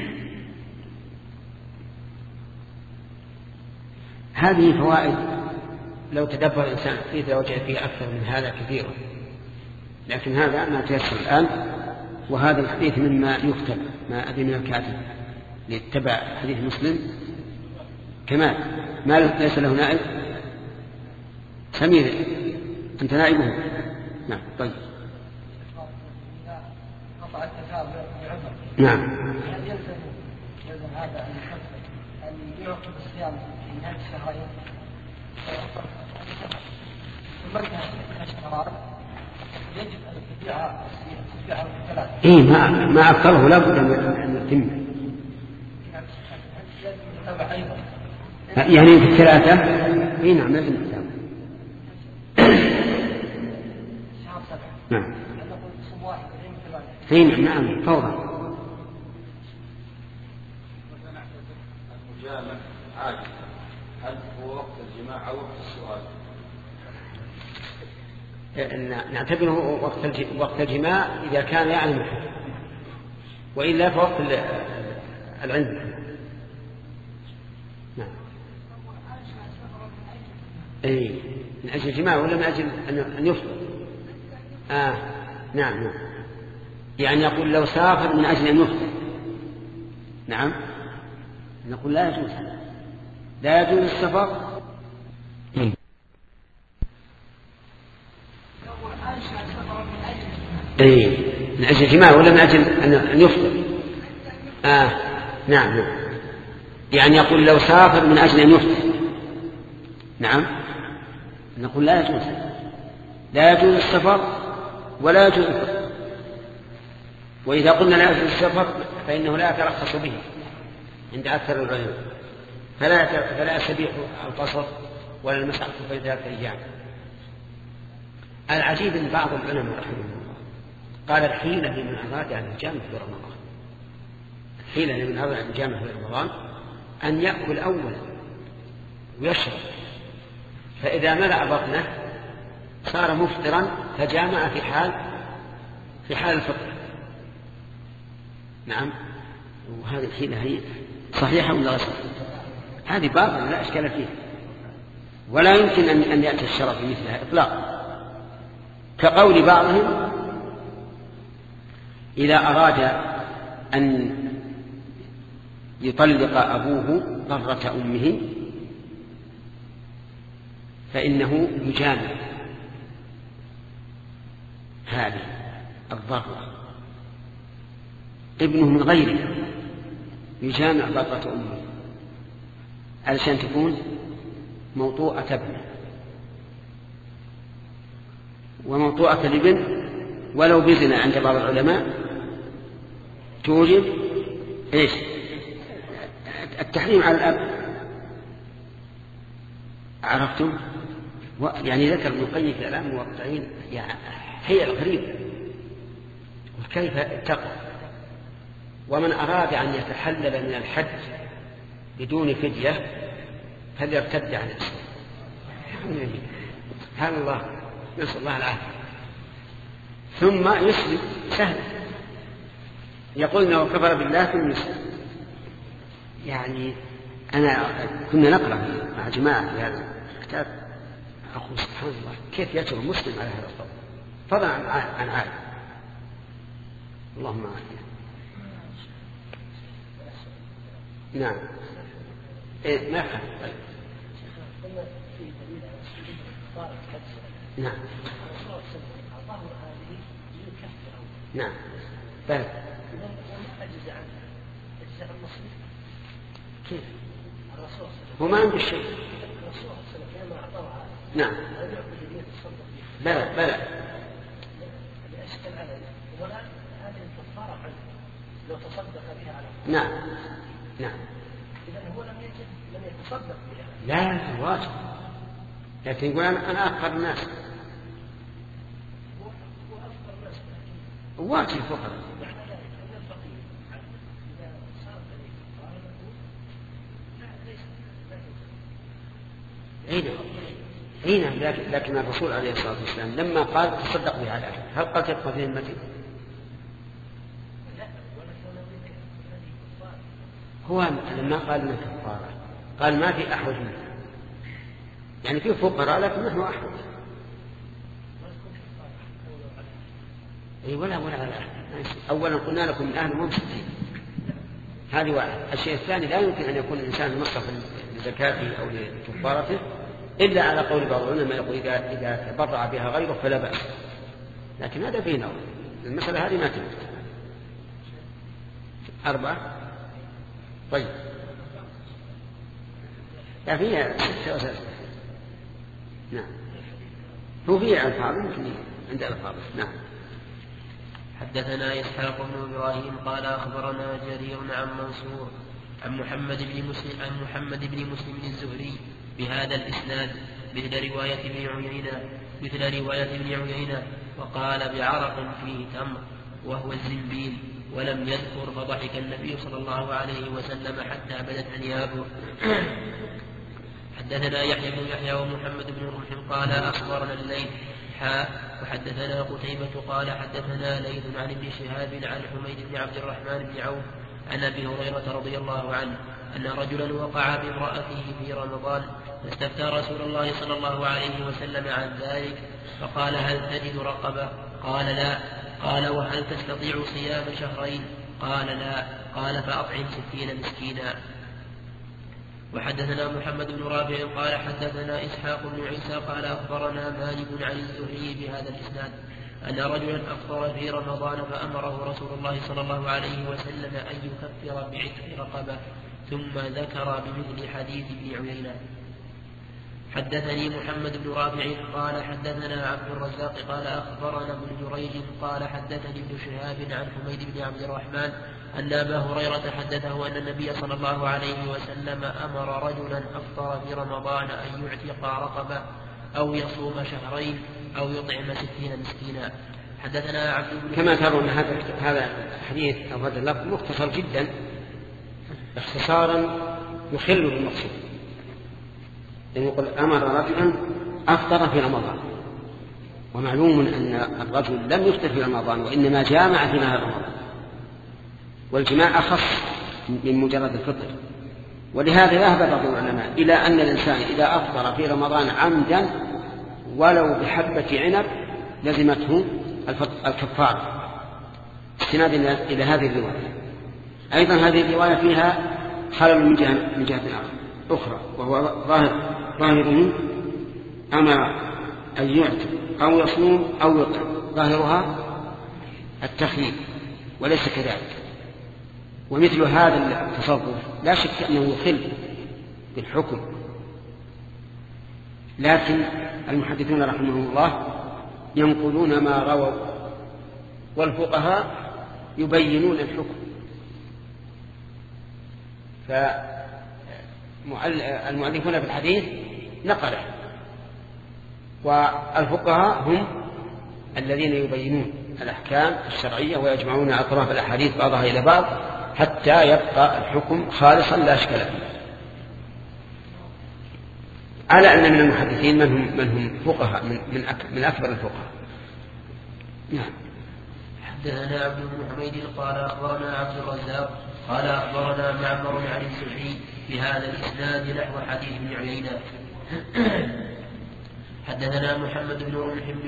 هذه فوائد لو تدبر الإنسان فيه لوجد فيه أكثر من هذا كثيرا، لكن هذا ما تيسر الآن. وهذا الحديث مما يكتب، ما أدري من الكاتب ليتبع حديث مسلم كمال ما ليس له نائب. أنت نائبه. نعم طيب. قطع التكافؤ بعذر. نعم. هل يلزم هذا أن يعقب الصيام في نهاية الشهرين؟ ثم انتهى الشهرات يجب أن تتبعها الثلاث. إيه ما أكثره لا بد أن يتم. يعني في الثلاثة. إيه نعم لازم الثلاثة. نعم. إيه نعم فورا. المجامع عاجز هل هو وقت الجماع أو وقت السؤال؟ نعتبره وقت الجماع إذا كان يعلم وإلا فوقت العلم. نعم. أي من أجل الجماع ولا من أجل أن يفطر؟ نعم. يعني يقول لو سافر من أجل أن يفطر. نعم. نقول لا يجوز هذا. لا يجوز السفر. أي من أجل الجماع ولا من أجل أن يفطر؟ نعم. يعني يقول لو سافر من أجل أن يفطر. نعم. نقول لا يجوز. لا يجوز السفر ولا يجوز الفطر. وإذا قلنا لا يجوز السفر فإنه لا يترخص به عند أكثر العلماء، فلا يستبيح القصر ولا المسح في 3 أيام. العجيب أن بعض العلماء رحمه الله قال الحيلة لمن أراد أن يجامع في رمضان، الحيلة لمن أراد أن يجامع في رمضان أن يأكل أولا ويشرب، فإذا ملأ بطنه صار مفطرا فجامع في حال الفطر. نعم. وهذه الحيلة هي صحيحة ولا غير صحيحة؟ هذه باطلة لا إشكال فيها، ولا يمكن أن يأتي الشرع بمثلها إطلاقا. كقول بعضهم إذا أراد أن يطلق أبوه ضرة أمه فإنه يجامع هذه الضرة ابنه من غيره، يجامع ضرة أمه علشان تكون موطوءة ابنه. وموطوءة الابن ولو بزنا عند بعض العلماء توجب ايش؟ التحريم على الأب. عرفتم؟ يعني ذكر ابن القيم في الإعلام الموقعين يعني هي الغريبة وكيف اتقى. ومن أراد أن يتحلل من الحج بدون فدية فليرتد عن الإسلام. سبحان الله، نسأل الله العافية. ثم يسلم سهل، يقول إنه كفر بالله ثم يسلم. يعني كنا نقرأ مع جماعة في هذا الكتاب أقول سبحان الله كيف يجرؤ مسلم على هذا القول فضلا عن عالم. اللهم عافية. نعم. ما يفهم. نعم. نعم. بل كيف؟ هو ما عنده شيء. نعم. بلى. لو تصدق بها على نعم. إذا هو لم يتصدق بها. لا واجب، لكن يقول أنا أفقر الناس. واجب فقط. أين لكن الرسول عليه الصلاة والسلام لما قال تصدق بها على أهل هل قال تبقى في ذمتي؟ هو لما قال من كفارة قال ما في أحوج منه، يعني في فقراء لكن نحن أحوج. ولا أولا قلنا لكم من أهل ممسكين، هذه واحد. الشيء الثاني لا يمكن أن يكون الإنسان مصرفا لزكاته أو لكفارته إلا على قول بعض العلماء يقول إذا تبرع بها غيره فلا بأس، لكن هذا فيه نظر، المسألة هذه ما تنفع. 4. طيب لا فيها 6 أساس. نعم هو فيها ألفاظ يمكن عند ألفاظ. نعم. حدثنا إسحاق بن إبراهيم قال أخبرنا جرير عن منصور عن محمد بن مسلم الزهري بهذا الإسناد مثل رواية ابن عيينة وقال بعرق فيه تمر وهو الزنبيل ولم يذكر، فضحك النبي صلى الله عليه وسلم حتى بدت أنيابه. حدثنا يحيى بن يحيى ومحمد بن رمح قال أخبرنا الليث وحدثنا قتيبة قال حدثنا ليث عن ابن شهاب عن حميد بن عبد الرحمن بن عوف عن أبي هريرة رضي الله عنه أن رجلا وقع بامرأته في رمضان فاستفتى رسول الله صلى الله عليه وسلم عن ذلك فقال هل تجد رقبة؟ قال لا. قال وهل تستطيع صيام شهرين؟ قال لا. قال فأطعم 60 مسكينا. وحدثنا محمد بن رافع قال حدثنا إسحاق بن عيسى قال أخبرنا مالك عن الزهري بهذا الإسناد أن رجلا أفطر في رمضان فأمره رسول الله صلى الله عليه وسلم أن يكفر بعتق رقبة، ثم ذكر بمثل حديث ابن عيينة. حدثني محمد بن رافع قال حدثنا عبد الرزاق قال أخبرنا ابن جريج قال حدثني ابن شهاب عن حميد بن عبد الرحمن أن أبا هريرة حدثه أن النبي صلى الله عليه وسلم أمر رجلا أفطر في رمضان أن يعتق رقبة أو يصوم شهرين أو يطعم 60 مسكينا. حدثنا عبد كما ترون هذا الحديث أو هذا اللفظ مختصر جدا اختصارا يخل بالمقصود، يعني يقول أمر رجلا أفطر في رمضان، ومعلوم أن الرجل لم يفطر في رمضان وإنما جامع في نهار رمضان، والجماع أخص من مجرد الفطر. ولهذا ذهب بعض العلماء إلى أن الإنسان إذا أفطر في رمضان عمدا ولو بحبة عنب لزمته الكفارة، استنادا إلى هذه الرواية. أيضا هذه الرواية فيها خلل من جهة أخرى، وهو ظاهره أمر أن يعتق أو يصوم أو يطعم، ظاهرها التخيير وليس كذلك. ومثل هذا التصرف لا شك أنه يخل بالحكم، لكن المحدثون رحمهم الله ينقلون ما رووا والفقهاء يبينون الحكم. فالمؤلفون في الحديث نقله، والفقهاء هم الذين يبينون الأحكام الشرعية ويجمعون أطراف الأحاديث بعضها إلى بعض حتى يبقى الحكم خالصا لا أشكال فيه. على أن من المحدثين من هم فقهاء من أكبر الفقهاء. نعم. حدثنا عبد بن حميد قال أخبرنا عبد الرزاق قال أخبرنا معمر عن الزهري بهذا الإسناد نحو حديث ابن عيينة. حدثنا محمد بن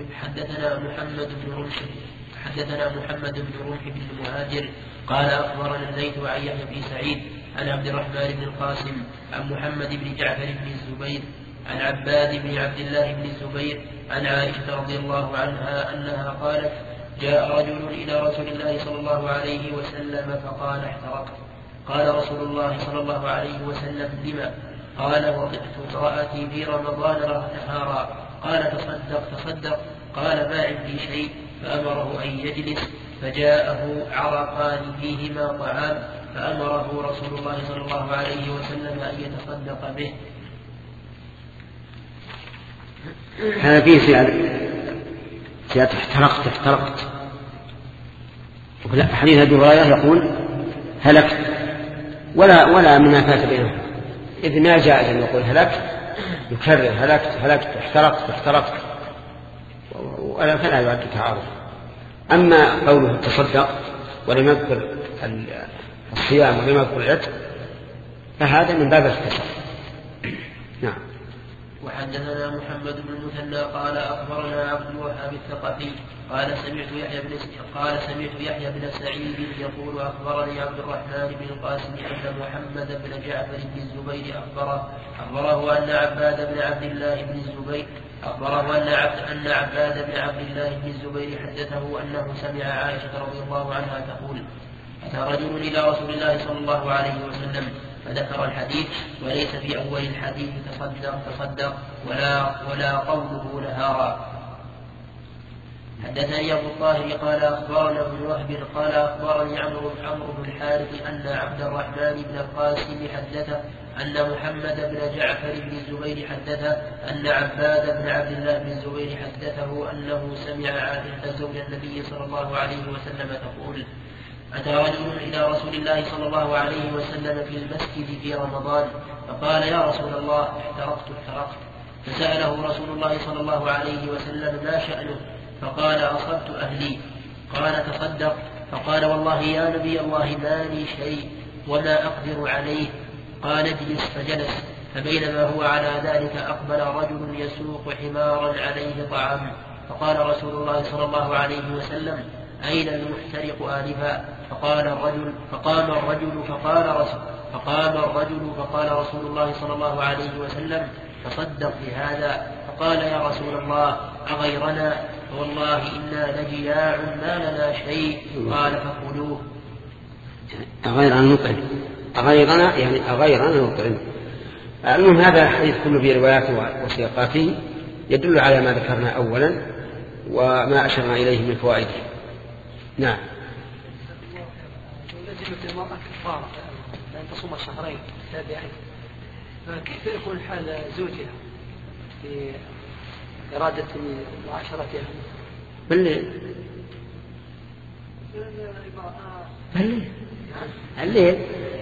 رمح بن المهاجر قال أخبرنا الليث عن يحيى بن سعيد عن عبد الرحمن بن القاسم عن محمد بن جعفر بن الزبير عن عباد بن عبد الله بن الزبير عن عائشة رضي الله عنها أنها قالت جاء رجل إلى رسول الله صلى الله عليه وسلم فقال احترقت. قال رسول الله صلى الله عليه وسلم لما؟ قال وضعت امرأتي في رمضان نهارا. قال تصدق. قال ما عندي شيء، فأمره أن يجلس، فجاءه عرقان فيهما طعام، فأمره رسول الله صلى الله عليه وسلم أن يتصدق به. هذا فيه زيادة احترقت. وفي حديث أبي هريرة يقول هلكت، ولا منافاة بينهم، إذ ما جاء أن يقول هلكت يكرر هلكت احترقت فلا يعد تعارض. أما قوله تصدق ولم يذكر الصيام ولم يذكر العتق فهذا من باب التصدق. نعم. حدثنا محمد بن المثنى قال أخبرنا عبد الوهاب الثقفي قال سمعت يحيى بن سعيد يقول أخبرني عبد الرحمن بن القاسم أن محمد بن جعفر بن الزبير أخبره أن عباد بن عبد الله بن الزبير أن عباد بن عبد الله بن الزبير حدثه أنه سمع عائشة رضي الله عنها تقول: أتى رجل إلى رسول الله صلى الله عليه وسلم فذكر الحديث وليس في أول الحديث تصدق ولا قوله نهارا. حدثني أبو الطاهر قال أخبرنا ابن وهب قال أخبرني عمرو بن الحارث أن عبد الرحمن بن القاسم حدثه أن محمد بن جعفر بن الزبير حدثه أن عباد بن عبد الله بن الزبير حدثه أنه سمع عائشة زوج النبي صلى الله عليه وسلم تقول: أتى رجل إلى رسول الله صلى الله عليه وسلم في المسجد في رمضان فقال: يا رسول الله احترقت. فسأله رسول الله صلى الله عليه وسلم: ما شأنه؟ فقال: أصبت أهلي. قال: تصدق. فقال: والله يا نبي الله ما لي شيء وما أقدر عليه. قال: اجلس. فجلس. فبينما هو على ذلك أقبل رجل يسوق حمارا عليه طعام فقال رسول الله صلى الله عليه وسلم: أين المحترق آنفا؟ فقام الرجل فقال رسول الله صلى الله عليه وسلم: تصدق بهذا. فقال: يا رسول الله أغيرنا؟ والله إنا لجياع ما لنا شيء. قال: فكلوه. أغيرنا نطعم. أغيرنا يعني أغيرنا نطعم. المهم هذا الحديث كله برواياته وسياقاته يدل على ما ذكرنا أولا وما أشرنا إليه من فوائده. نعم. لزمت المرأة كفارة لأن تصوم شهرين تابعين، فكيف يكون حال زوجها في إرادة معاشرتها؟ بالليل. الليل.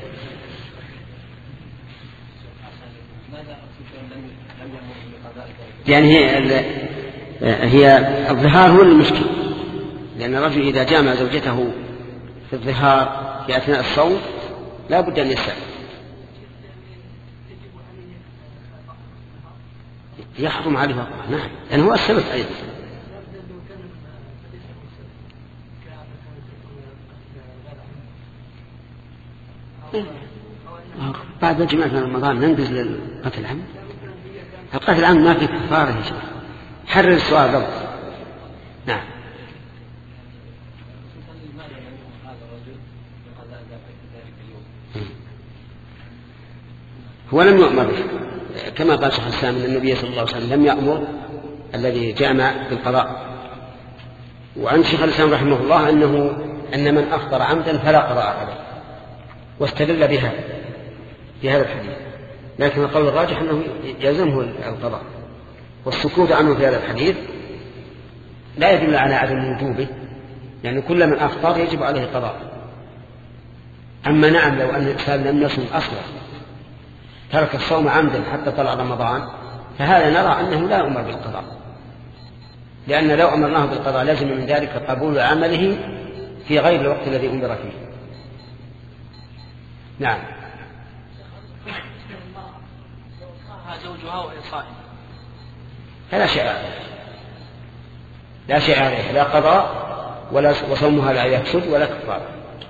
يعني هي الظهار هو المشكل، لأن الرجل إذا جامع زوجته في الظهار في أثناء الصوم لا بد أن يسأل. يحرم عليه وقعه. نعم، لأنه هو السبب أيضا. بعد الجماعة من رمضان ننجز للقتل العام. القتل العام ما في كفارة يا شيخ. حرر السؤال ضبط. نعم. هو لم يؤمر كما قال شيخ الإسلام أن النبي صلى الله عليه وسلم لم يأمر الذي جامع بالقضاء. وعن شيخ الإسلام رحمه الله أن من أفطر عمدا فلا قضاء عليه، واستدل بها في هذا الحديث. لكن القول الراجح أنه يلزمه القضاء، والسكوت عنه في هذا الحديث لا يدل على عدم وجوبه، يعني كل من أفطر يجب عليه القضاء. أما نعم لو أن الإنسان لم يصم أصلا ترك الصوم عمدا حتى طلع رمضان فهذا نرى أنه لا يؤمر بالقضاء، لأن لو أمرناه بالقضاء لازم من ذلك قبول عمله في غير الوقت الذي أمر فيه. نعم. زوجها وهي صائمة فلا شيء عليه، لا شيء عليه، لا قضاء وصومها لا يفسد ولا كفارة.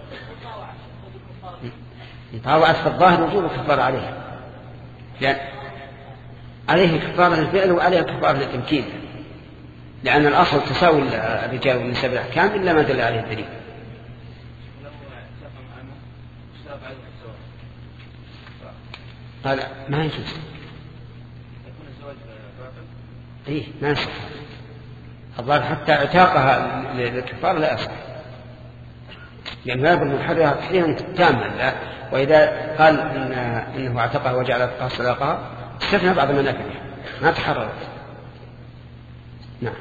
طاوعت في الظاهر وجوب الكفارة عليها، لأن عليه كفارة الفعل وعليها كفارة التمكين، لأن الأصل تساوي الرجال والنساء بالأحكام إلا ما دل عليه الدليل. قال ما يجوز. إيه ما يصح الظاهر حتى اعتاقها للكفار لا يصح، لأن هذا المحرر تحريرا تاما. وإذا قال إنه اعتقها وجعل صداقها استثنى بعض منافعها ما تحررت. نعم.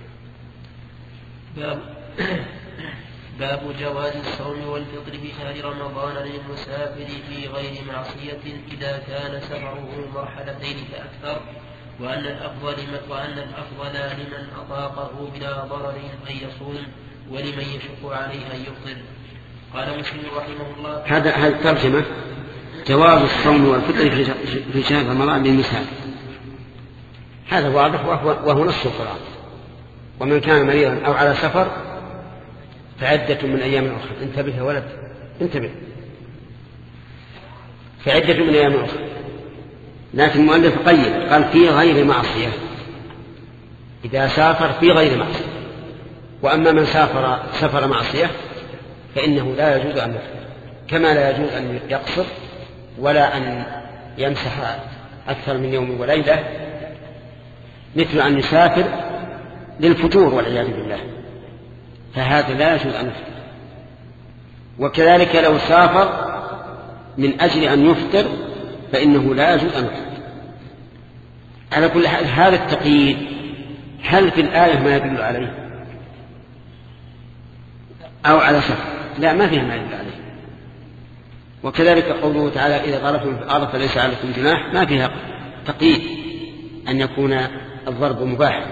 باب جواز الصوم والفطر في شهر رمضان للمسافر في غير معصية إذا كان سفره مرحلتين فأكثر، وأن الأفضل لمن أطاقه بلا ضرر أن يصوم ولمن يشق عليه أن يفطر. قال مسلم رحمه الله: هذا الترجمة جواز الصوم والفطر في شهر رمضان للمسافر. هذا واضح وهو نص القرآن. ومن كان مريضا أو على سفر فعدة من أيام أخرى. انتبه يا ولد، انتبه، فعدة من أيام أخرى. لكن المؤلف قيد قال في غير معصية، إذا سافر في غير معصية. وأما من سافر معصية فإنه لا يجوز أن يفطر، كما لا يجوز أن يقصر ولا أن يمسح أكثر من يوم وليلة، مثل أن يسافر للفجور والعياذ بالله، فهذا لا يجوز أن يفطر. وكذلك لو سافر من أجل أن يفطر فإنه لا يجوز أن يفطر. على كل حال هذا التقييد هل في الآية ما يدل عليه أو على سفر؟ لا، ما فيها ما يدل عليه. وكذلك قوله تعالى إذا ضربتم في الأرض فليس عليكم جناح، ما فيها تقييد أن يكون الضرب مباحا.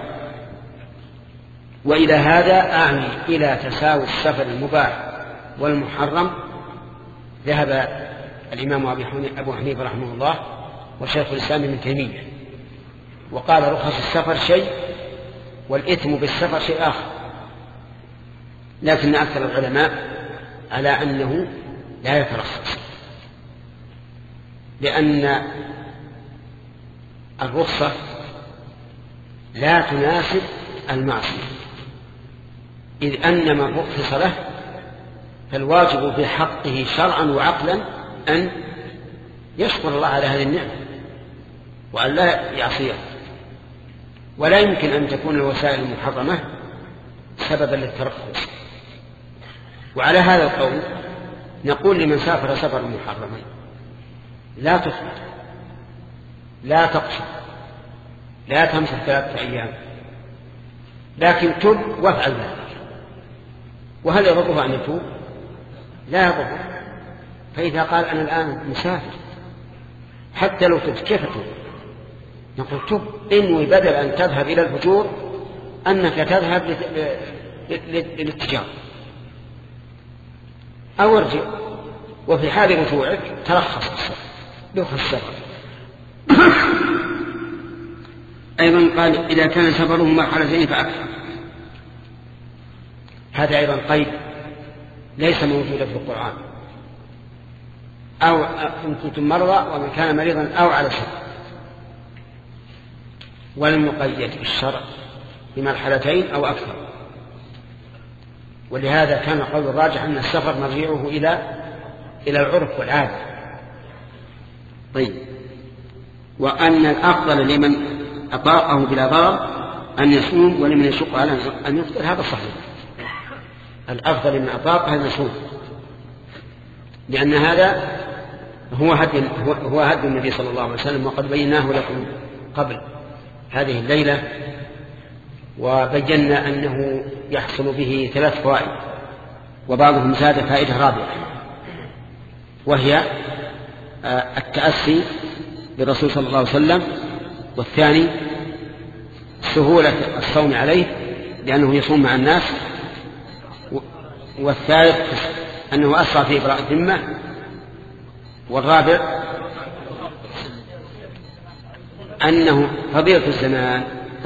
وإلى هذا أعني إلى تساوي السفر المباح والمحرم ذهب الإمام أبو حنيفة رحمه الله وشيخ الإسلام ابن تيمية، وقال رخص السفر شيء والإثم بالسفر شيء آخر. لكن أكثر العلماء على أنه لا يترخص، لأن الرخصة لا تناسب المعصية، إذ أن من رخص له فالواجب في حقه شرعا وعقلا أن يشكر الله على هذه النعمة وأن لا يعصيه. ولا يمكن أن تكون الوسائل المحرمة سببا للترخص. وعلى هذا القول نقول لمن سافر سفرا محرما لا تفطر، لا تقصر، لا تمسح 3 أيام، لكن تب وافعل ذلك. وهل يضره أن يتوب؟ لا يضره. فإذا قال أنا الآن مسافر حتى لو تبت كيف تتوب؟ نقول تب، إنوي بدل أن تذهب إلى الفجور أنك تذهب للاتجار أو ارجع. وفي حال رجوعك ترخص السفر. أيضا قال إذا كان سفره مرحلتين فأكثر، هذا أيضا قيد ليس موجودا في القرآن. أو إن كنتم مرضى ومن كان مريضا أو على سفر، ولم يقيد الشرع بمرحلتين أو أكثر. ولهذا كان قول الراجح أن السفر مرجعه إلى العرف والعادة. طيب، وأن الأفضل لمن أطاقه بلا ضرر أن يصوم، ولمن يشق على أن يفطر، هذا صحيح. الأفضل لمن أطاقه أن يصوم، لأن هذا هو هدي النبي صلى الله عليه وسلم، وقد بيناه لكم قبل هذه الليلة، وبينا أنه يحصل به 3 فوائد، وبعضهم زاد فائدة رابعة، وهي التأسي بالرسول صلى الله عليه وسلم، والثاني سهولة الصوم عليه لأنه يصوم مع الناس، والثالث أنه أسرع في إبراء الذمة، والرابع أنه فضيلة الزمان.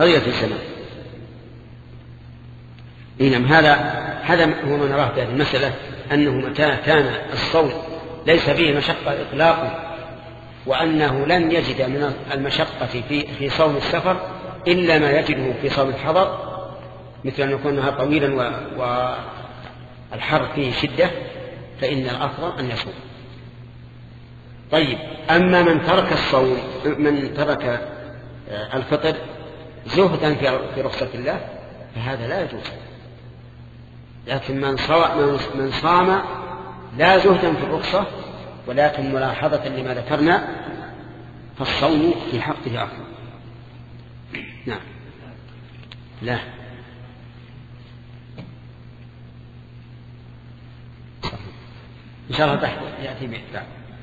إنما هذا هو ما نراه في هذه المسألة، أنه متى كان الصوم ليس فيه مشقة إطلاقا، وأنه لن يجد من المشقة في صوم السفر إلا ما يجده في صوم الحضر، مثل أن يكون نهار طويلا والحر فيه شدة، فإن الأفضل أن يصوم. طيب، أما من ترك الفطر زهدا في رخصة الله فهذا لا يجوز. لكن من صام لا زهدا في الرخصة ولكن ملاحظة لما ذكرنا، فالصوم في حقه أفضل. نعم. لا، إن شاء الله تحت يأتي بعد.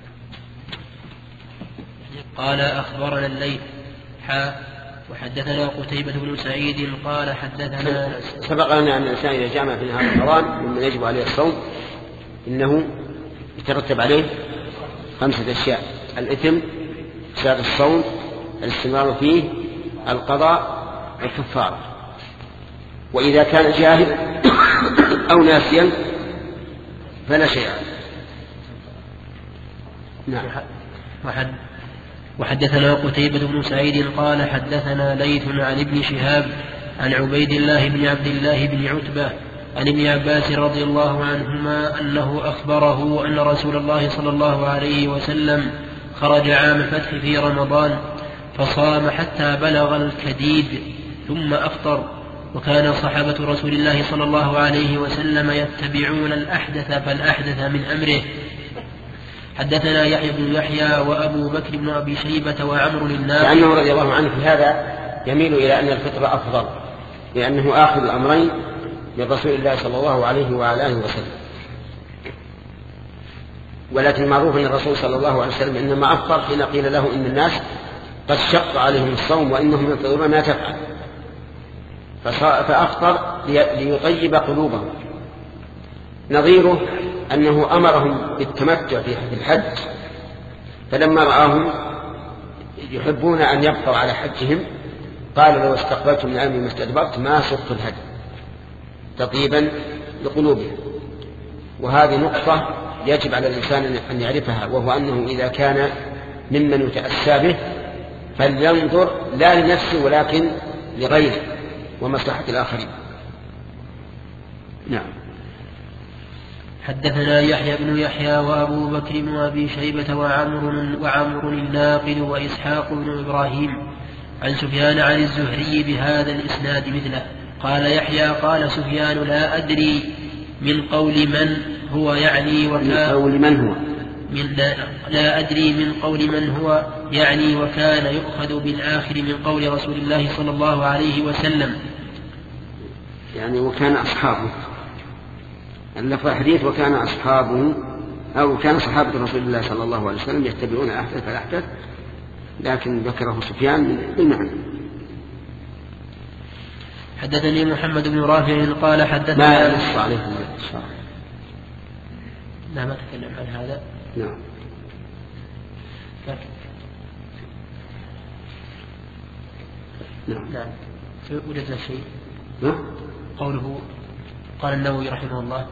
قال أخبرنا الليث وحدثنا قتيبة بن سعيد قال حدثنا. سبق لنا أن الإنسان إذا جامع في نهار رمضان ممن يجب عليه الصوم إنه يترتب عليه 5 أشياء: الإثم، إفساد الصوم، الاستمرار فيه، القضاء الكفارة. وإذا كان جاهل أو ناسيا فلا شيء عليه. نعم. وحدثنا قتيبة بن سعيد قال حدثنا ليث عن ابن شهاب عن عبيد الله بن عبد الله بن عتبة عن ابن عباس رضي الله عنهما أنه أخبره أن رسول الله صلى الله عليه وسلم خرج عام الفتح في رمضان فصام حتى بلغ الكديد ثم أفطر. وكان صحابة رسول الله صلى الله عليه وسلم يتبعون الأحدث فالأحدث من أمره. حدثنا يحيى بن يحيى وأبو بكر بن أبي شيبة وعمر الناقد. لأنه رضي الله عنه في هذا يميل إلى أن الفطر أفضل لأنه آخر الأمرين من رسول الله صلى الله عليه وعلى آله وسلم. ولكن معروف أن الرسول صلى الله عليه وسلم إنما أفطر حين قيل له إن الناس قد شق عليهم الصوم وإنهم ينتظرون ما تفعل، فأفطر ليطيب قلوبهم. نظيره أنه أمرهم بالتمتع في الحج، فلما رآهم يحبون أن يبقوا على حجهم قال لو استقبلتم من أمري ما استدبرت ما سقت الهدي تطيبا لقلوبهم. وهذه نقطة يجب على الإنسان أن يعرفها، وهو أنه إذا كان ممن يتأسى به فلينظر لا لنفسه ولكن لغيره ومصلحة الآخرين. نعم. حدثنا يحيى بن يحيى وأبو بكر بن أبي شيبة وعمر الناقد وإسحاق بن إبراهيم عن سفيان عن الزهري بهذا الإسناد مثله. قال يحيى قال سفيان لا أدري من قول من هو يعني لا أدري من قول من هو يعني وكان يؤخذ بالآخر من قول رسول الله صلى الله عليه وسلم. يعني وكان أصحابه اللفظ الحديث وكان أصحابه أو كان صحابة رسول الله صلى الله عليه وسلم يتبعون أحدث فالأحدث، لكن ذكره سفيان بالمعنى. حدثني محمد بن رافع قال حدثنا ما نص عليه لا ما تكلم عن هذا. نعم. نعم. وجدنا شيء. نعم. قوله قال النووي رحمه الله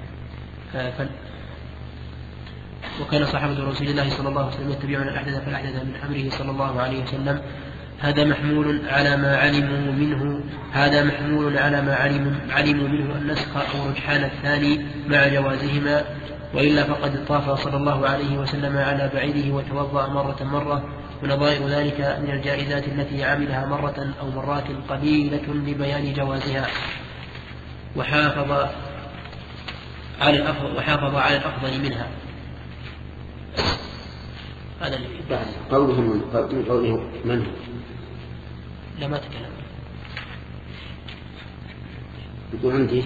وكان صحابة رسول الله صلى الله عليه وسلم يتبعون الأحدث فالأحدث من أمره صلى الله عليه وسلم. هذا محمول على ما علموا منه النسخ أو رجحان الثاني مع جوازهما، وإلا فقد طاف صلى الله عليه وسلم على بعيره وتوضأ مرة ونظائر ذلك من الجائزات التي عملها مرة أو مرات قليلة لبيان جوازها، وحافظ على الأفضل منها. هذا قوله من هو لا ما تكلم. يقول عندي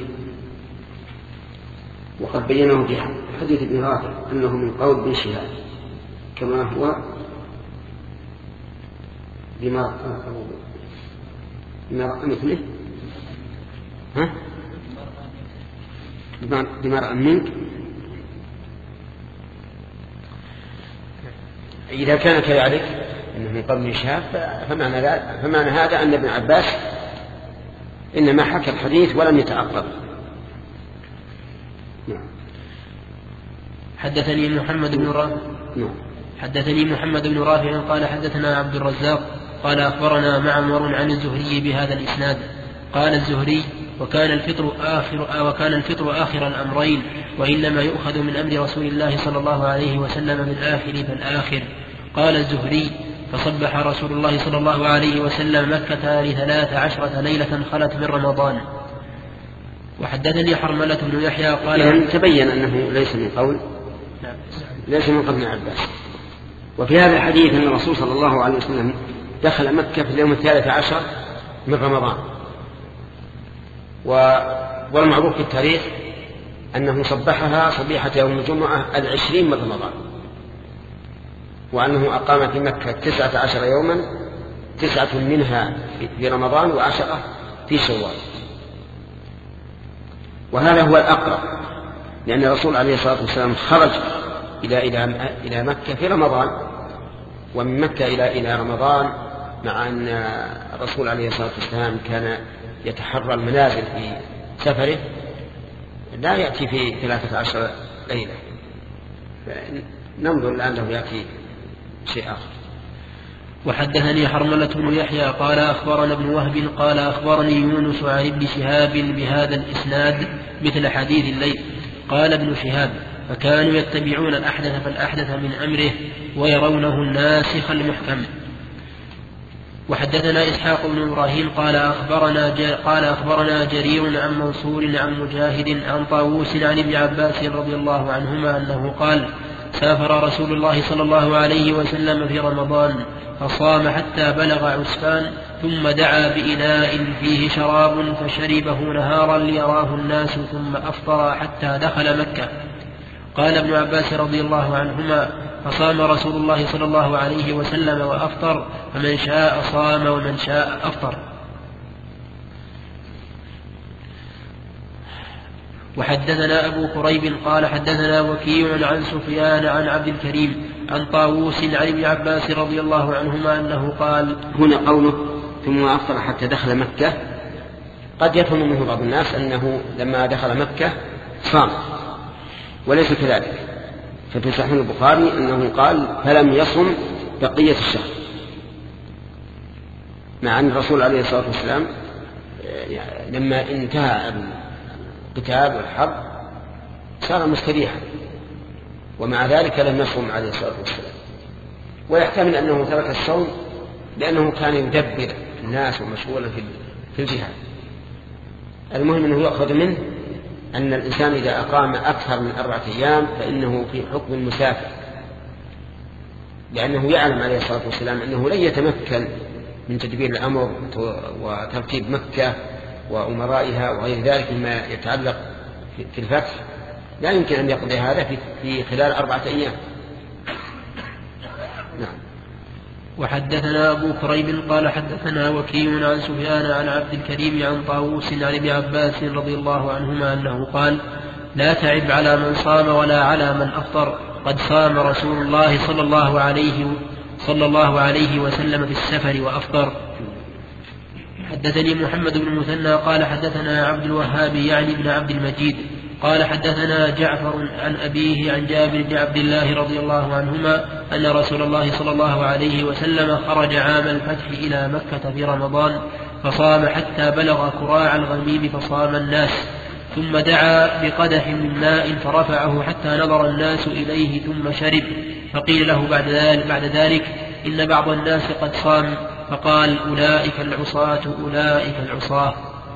وقد بينه في حديث ابن رافع أنه من قول ابن شهاب كما هو بما مثله بمرأة منك. إذا كان كذلك أنه من قول ابن شهاب فمعنى هذا أن ابن عباس إنما حكى الحديث ولم يتعقب. حدثني محمد بن رافع قال حدثنا عبد الرزاق قال أخبرنا معمر عن الزهري بهذا الإسناد. قال الزهري وكان الفطر آخر الأمرين، وإنما يؤخذ من أمر رسول الله صلى الله عليه وسلم بالآخر فالآخر. قال الزهري فصبح رسول الله صلى الله عليه وسلم مكة ل13 ليلة خلت من رمضان. وحدثني حرملة بن يحيى قال يعني تبين أنه ليس من قول ابن عباس. وفي هذا الحديث أن الرسول صلى الله عليه وسلم دخل مكة في اليوم 13 من رمضان، والمعروف في التاريخ أنه صبحها صبيحة يوم الجمعة 20 من رمضان، وأنه أقام في مكة 19 يوما، 9 منها في رمضان و10 في شوال. وهذا هو الأقرب، لأن الرسول عليه الصلاة والسلام خرج إلى مكة في رمضان، ومن مكة إلى رمضان مع أن الرسول عليه الصلاة والسلام كان يتحرى المنازل في سفره لا يأتي في 13 ليلة، ننظر الآن له يأتي شيء آخر. وحدثني حرملة بن يحيى قال أخبرنا ابن وهب قال أخبرني يونس عن ابن شهاب بهذا الإسناد مثل حديث الليل. قال ابن شهاب فكانوا يتبعون الأحدث فالأحدث من أمره ويرونه الناسخ المحكم. وحدثنا إسحاق بن إبراهيم قال أخبرنا جرير عن منصور عن مجاهد عن طاووس عن ابن عباس رضي الله عنهما أنه قال سافر رسول الله صلى الله عليه وسلم في رمضان فصام حتى بلغ عسفان ثم دعا بإناء فيه شراب فشربه نهارا ليراه الناس ثم أفطر حتى دخل مكة. قال ابن عباس رضي الله عنهما فصام رسول الله صلى الله عليه وسلم وأفطر فمن شاء صام ومن شاء أفطر. وحدثنا أبو كريب قال حدثنا وكيع عن سفيان عن عبد الكريم عن طاووس عن ابن عباس رضي الله عنهما أنه قال. هنا قوله ثم أفطر حتى دخل مكة قد يفهم منه بعض الناس أنه لما دخل مكة صام، وليس كذلك. ففي صحيح البخاري أنه قال فلم يصم بقية الشهر، مع أن الرسول عليه الصلاة والسلام لما انتهى القتال والحرب صار مستريحا، ومع ذلك لم يصم عليه الصلاة والسلام. ويحتمل أنه ترك الصوم لأنه كان يدبر الناس ومشغولا في الجهاد. المهم أنه يؤخذ منه أن الإنسان إذا أقام أكثر من 4 أيام فإنه في حكم المسافر، لأنه يعلم عليه الصلاة والسلام أنه لن يتمكن من تدبير الأمر وترتيب مكة وأمرائها وغير ذلك مما يتعلق في الفتح، لا يمكن أن يقضي هذا في خلال 4 أيام. نعم. وحدثنا أبو كريب قال حدثنا وكيع عن سفيان عن عبد الكريم عن طاووس عن ابن عباس رضي الله عنهما أنه قال لا تعب على من صام ولا على من أفطر، قد صام رسول الله صلى الله عليه وسلم في السفر وأفطر. حدثني محمد بن المثنى قال حدثنا عبد الوهاب يعني ابن عبد المجيد قال حدثنا جعفر عن أبيه عن جابر بن عبد الله رضي الله عنهما أن رسول الله صلى الله عليه وسلم خرج عام الفتح إلى مكة في رمضان فصام حتى بلغ كراع الغميم فصام الناس، ثم دعا بقدح من ماء فرفعه حتى نظر الناس إليه ثم شرب، فقيل له بعد ذلك إن بعض الناس قد صام، فقال أولئك العصاة أولئك العصاة.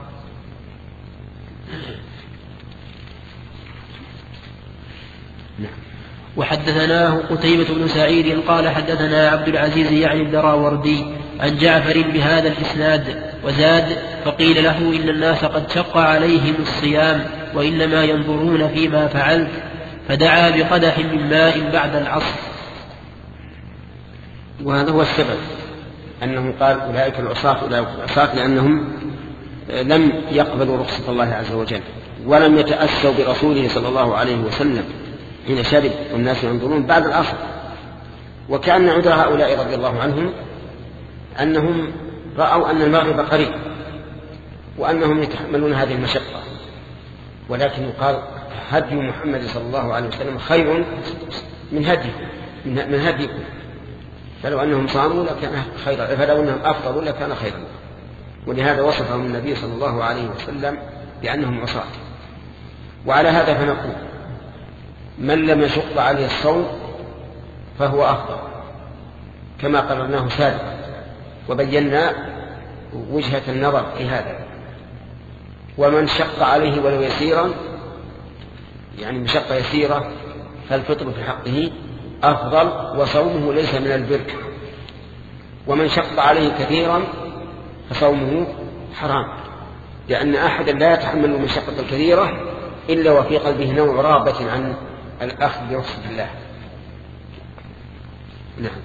وحدثناه قتيبة بن سعيد قال حدثنا عبد العزيز يعني الدراوردي عن جعفر بهذا الإسناد وزاد فقيل له إن الناس قد شق عليهم الصيام وإنما ينظرون فيما فعلت، فدعا بقدح من ماء بعد العصر. وهذا هو السبب أنه قال أولئك العصاة أولئك العصاة، لأنهم لم يقبلوا رخصة الله عز وجل ولم يتأسوا برسوله صلى الله عليه وسلم حين شرب والناس ينظرون بعد العصر. وكأن عذر هؤلاء رضي الله عنهم أنهم رأوا أن المغرب قريب وأنهم يتحملون هذه المشقة، ولكن يقال هدي محمد صلى الله عليه وسلم خير من هديكم، فلو أنهم صاموا لكان خيرا، فلو أنهم أفطروا لكان خيرا. ولهذا وصفهم النبي صلى الله عليه وسلم بأنهم عصاة. وعلى هذا فنقول من لم يشق عليه الصوم فهو أفضل كما قررناه سابقا وبينا وجهة النظر في هذا. ومن شق عليه ولو يسيرا يعني مشقة يسيرة فالفطر في حقه أفضل وصومه ليس من البر. ومن شق عليه كثيرا فصومه حرام، لأن أحدا لا يتحمل المشقة الكثيرة إلا وفي قلبه نوع رغبة عن الأخذ برخصة الله. نعم.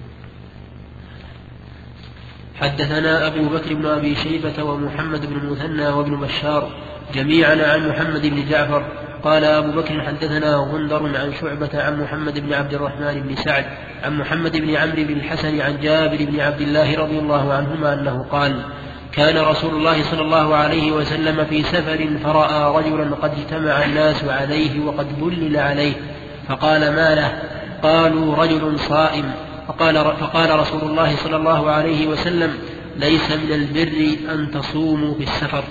حدثنا أبو بكر بن أبي شيبة ومحمد بن المثنى وابن بشار جميعا عن محمد بن جعفر قال أبو بكر حدثنا غندر عن شعبة عن محمد بن عبد الرحمن بن سعد عن محمد بن عمرو بن الحسن عن جابر بن عبد الله رضي الله عنهما أنه قال كان رسول الله صلى الله عليه وسلم في سفر فرأى رجلا قد اجتمع الناس عليه وقد بلل عليه فقال ما له؟ قالوا رجل صائم. فقال رسول الله صلى الله عليه وسلم ليس من البر أن تصوموا في السفر.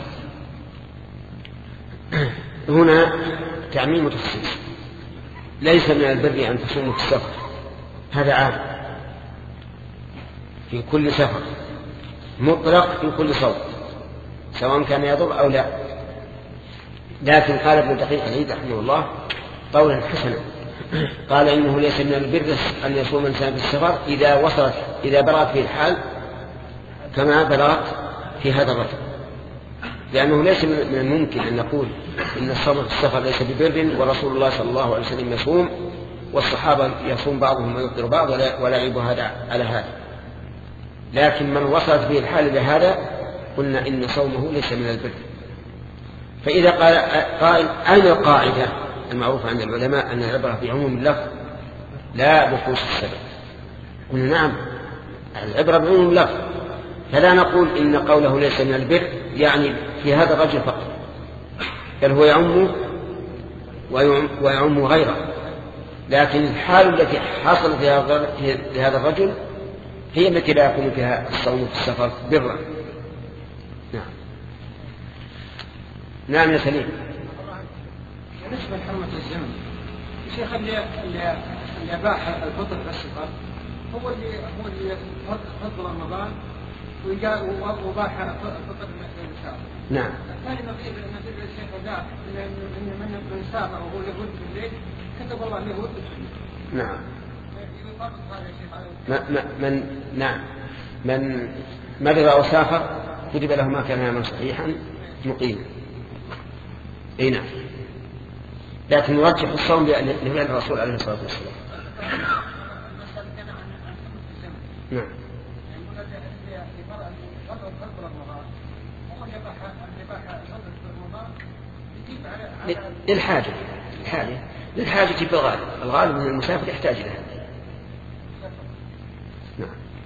هنا تعميم وتخصيص. ليس من البر أن تصوموا في السفر، هذا عام في كل سفر، مطلق في كل صوم سواء كان يضر أو لا. لكن قال ابن دقيق العيد رحمه الله قولا حسنا، قال إنه ليس من البر أن يصوم الإنسان في السفر إذا برأت فيه الحال كما برأت في هذا الرجل، لأنه ليس من الممكن أن نقول إن الصوم في السفر ليس ببر ورسول الله صلى الله عليه وسلم يصوم والصحابة يصوم بعضهم ويفطر بعض ولا يعيب هذا على هذا. لكن من وصلت به الحال إلى هذا قلنا إن صومه ليس من البر. فإذا قال أين القاعدة المعروفة عند العلماء أن العبرة بعموم اللفظ لا بخصوص السبب؟ قلنا نعم، العبرة بعموم اللفظ، فلا نقول إن قوله ليس من البر يعني في هذا الرجل فقط، بل هو يعم ويعم غيره. لكن الحال التي حصلت لهذا الرجل هي التي لا يكون فيها الصوم في السفر برا. نعم يا سليم. بالنسبة لحرمة الزمن الشيخ اللي أباح الفطر في السفر هو اللي فضل رمضان وباح الفطر من نعم. الثاني نظير الشيخ ذا إن من سافر وهو يهود في الليل كتب الله له ود. نعم. من مرض أو سافر كتب له ما كان يعمل صحيحا مقيما. اي نعم، لكن نرجح الصوم لفعل الرسول عليه الصلاة والسلام. نعم. للحاجة بالغالب، الغالب من المسافر يحتاج لها. نعم.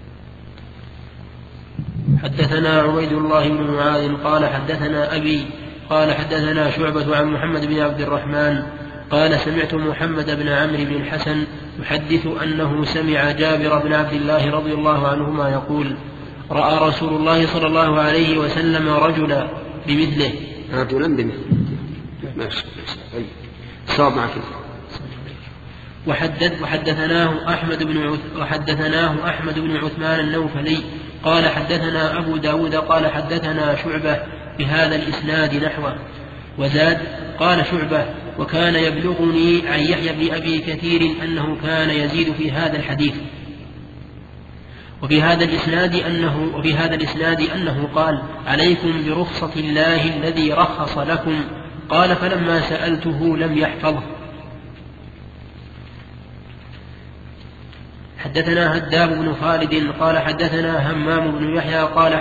حدثنا عبيد الله بن معاذ قال حدثنا أبي قال حدثنا شعبة عن محمد بن عبد الرحمن قال سمعت محمد بن عمرو بن الحسن يحدث أنه سمع جابر بن عبد الله رضي الله عنهما يقول رأى رسول الله صلى الله عليه وسلم رجلا بمثله. صاب معك. وحدثناه أحمد بن عثمان النوفلي قال حدثنا أبو داود قال حدثنا شعبة بهذا الإسناد نحوه. وزاد قال شعبة وكان يبلغني عن يحيى بن أبي كثير أنه كان يزيد في هذا الحديث وفي هذا الإسناد أنه قال عليكم برخصة الله الذي رخص لكم. قال فلما سألته لم يحفظه. حدثنا هداب بن خالد قال حدثنا همام بن يحيى قال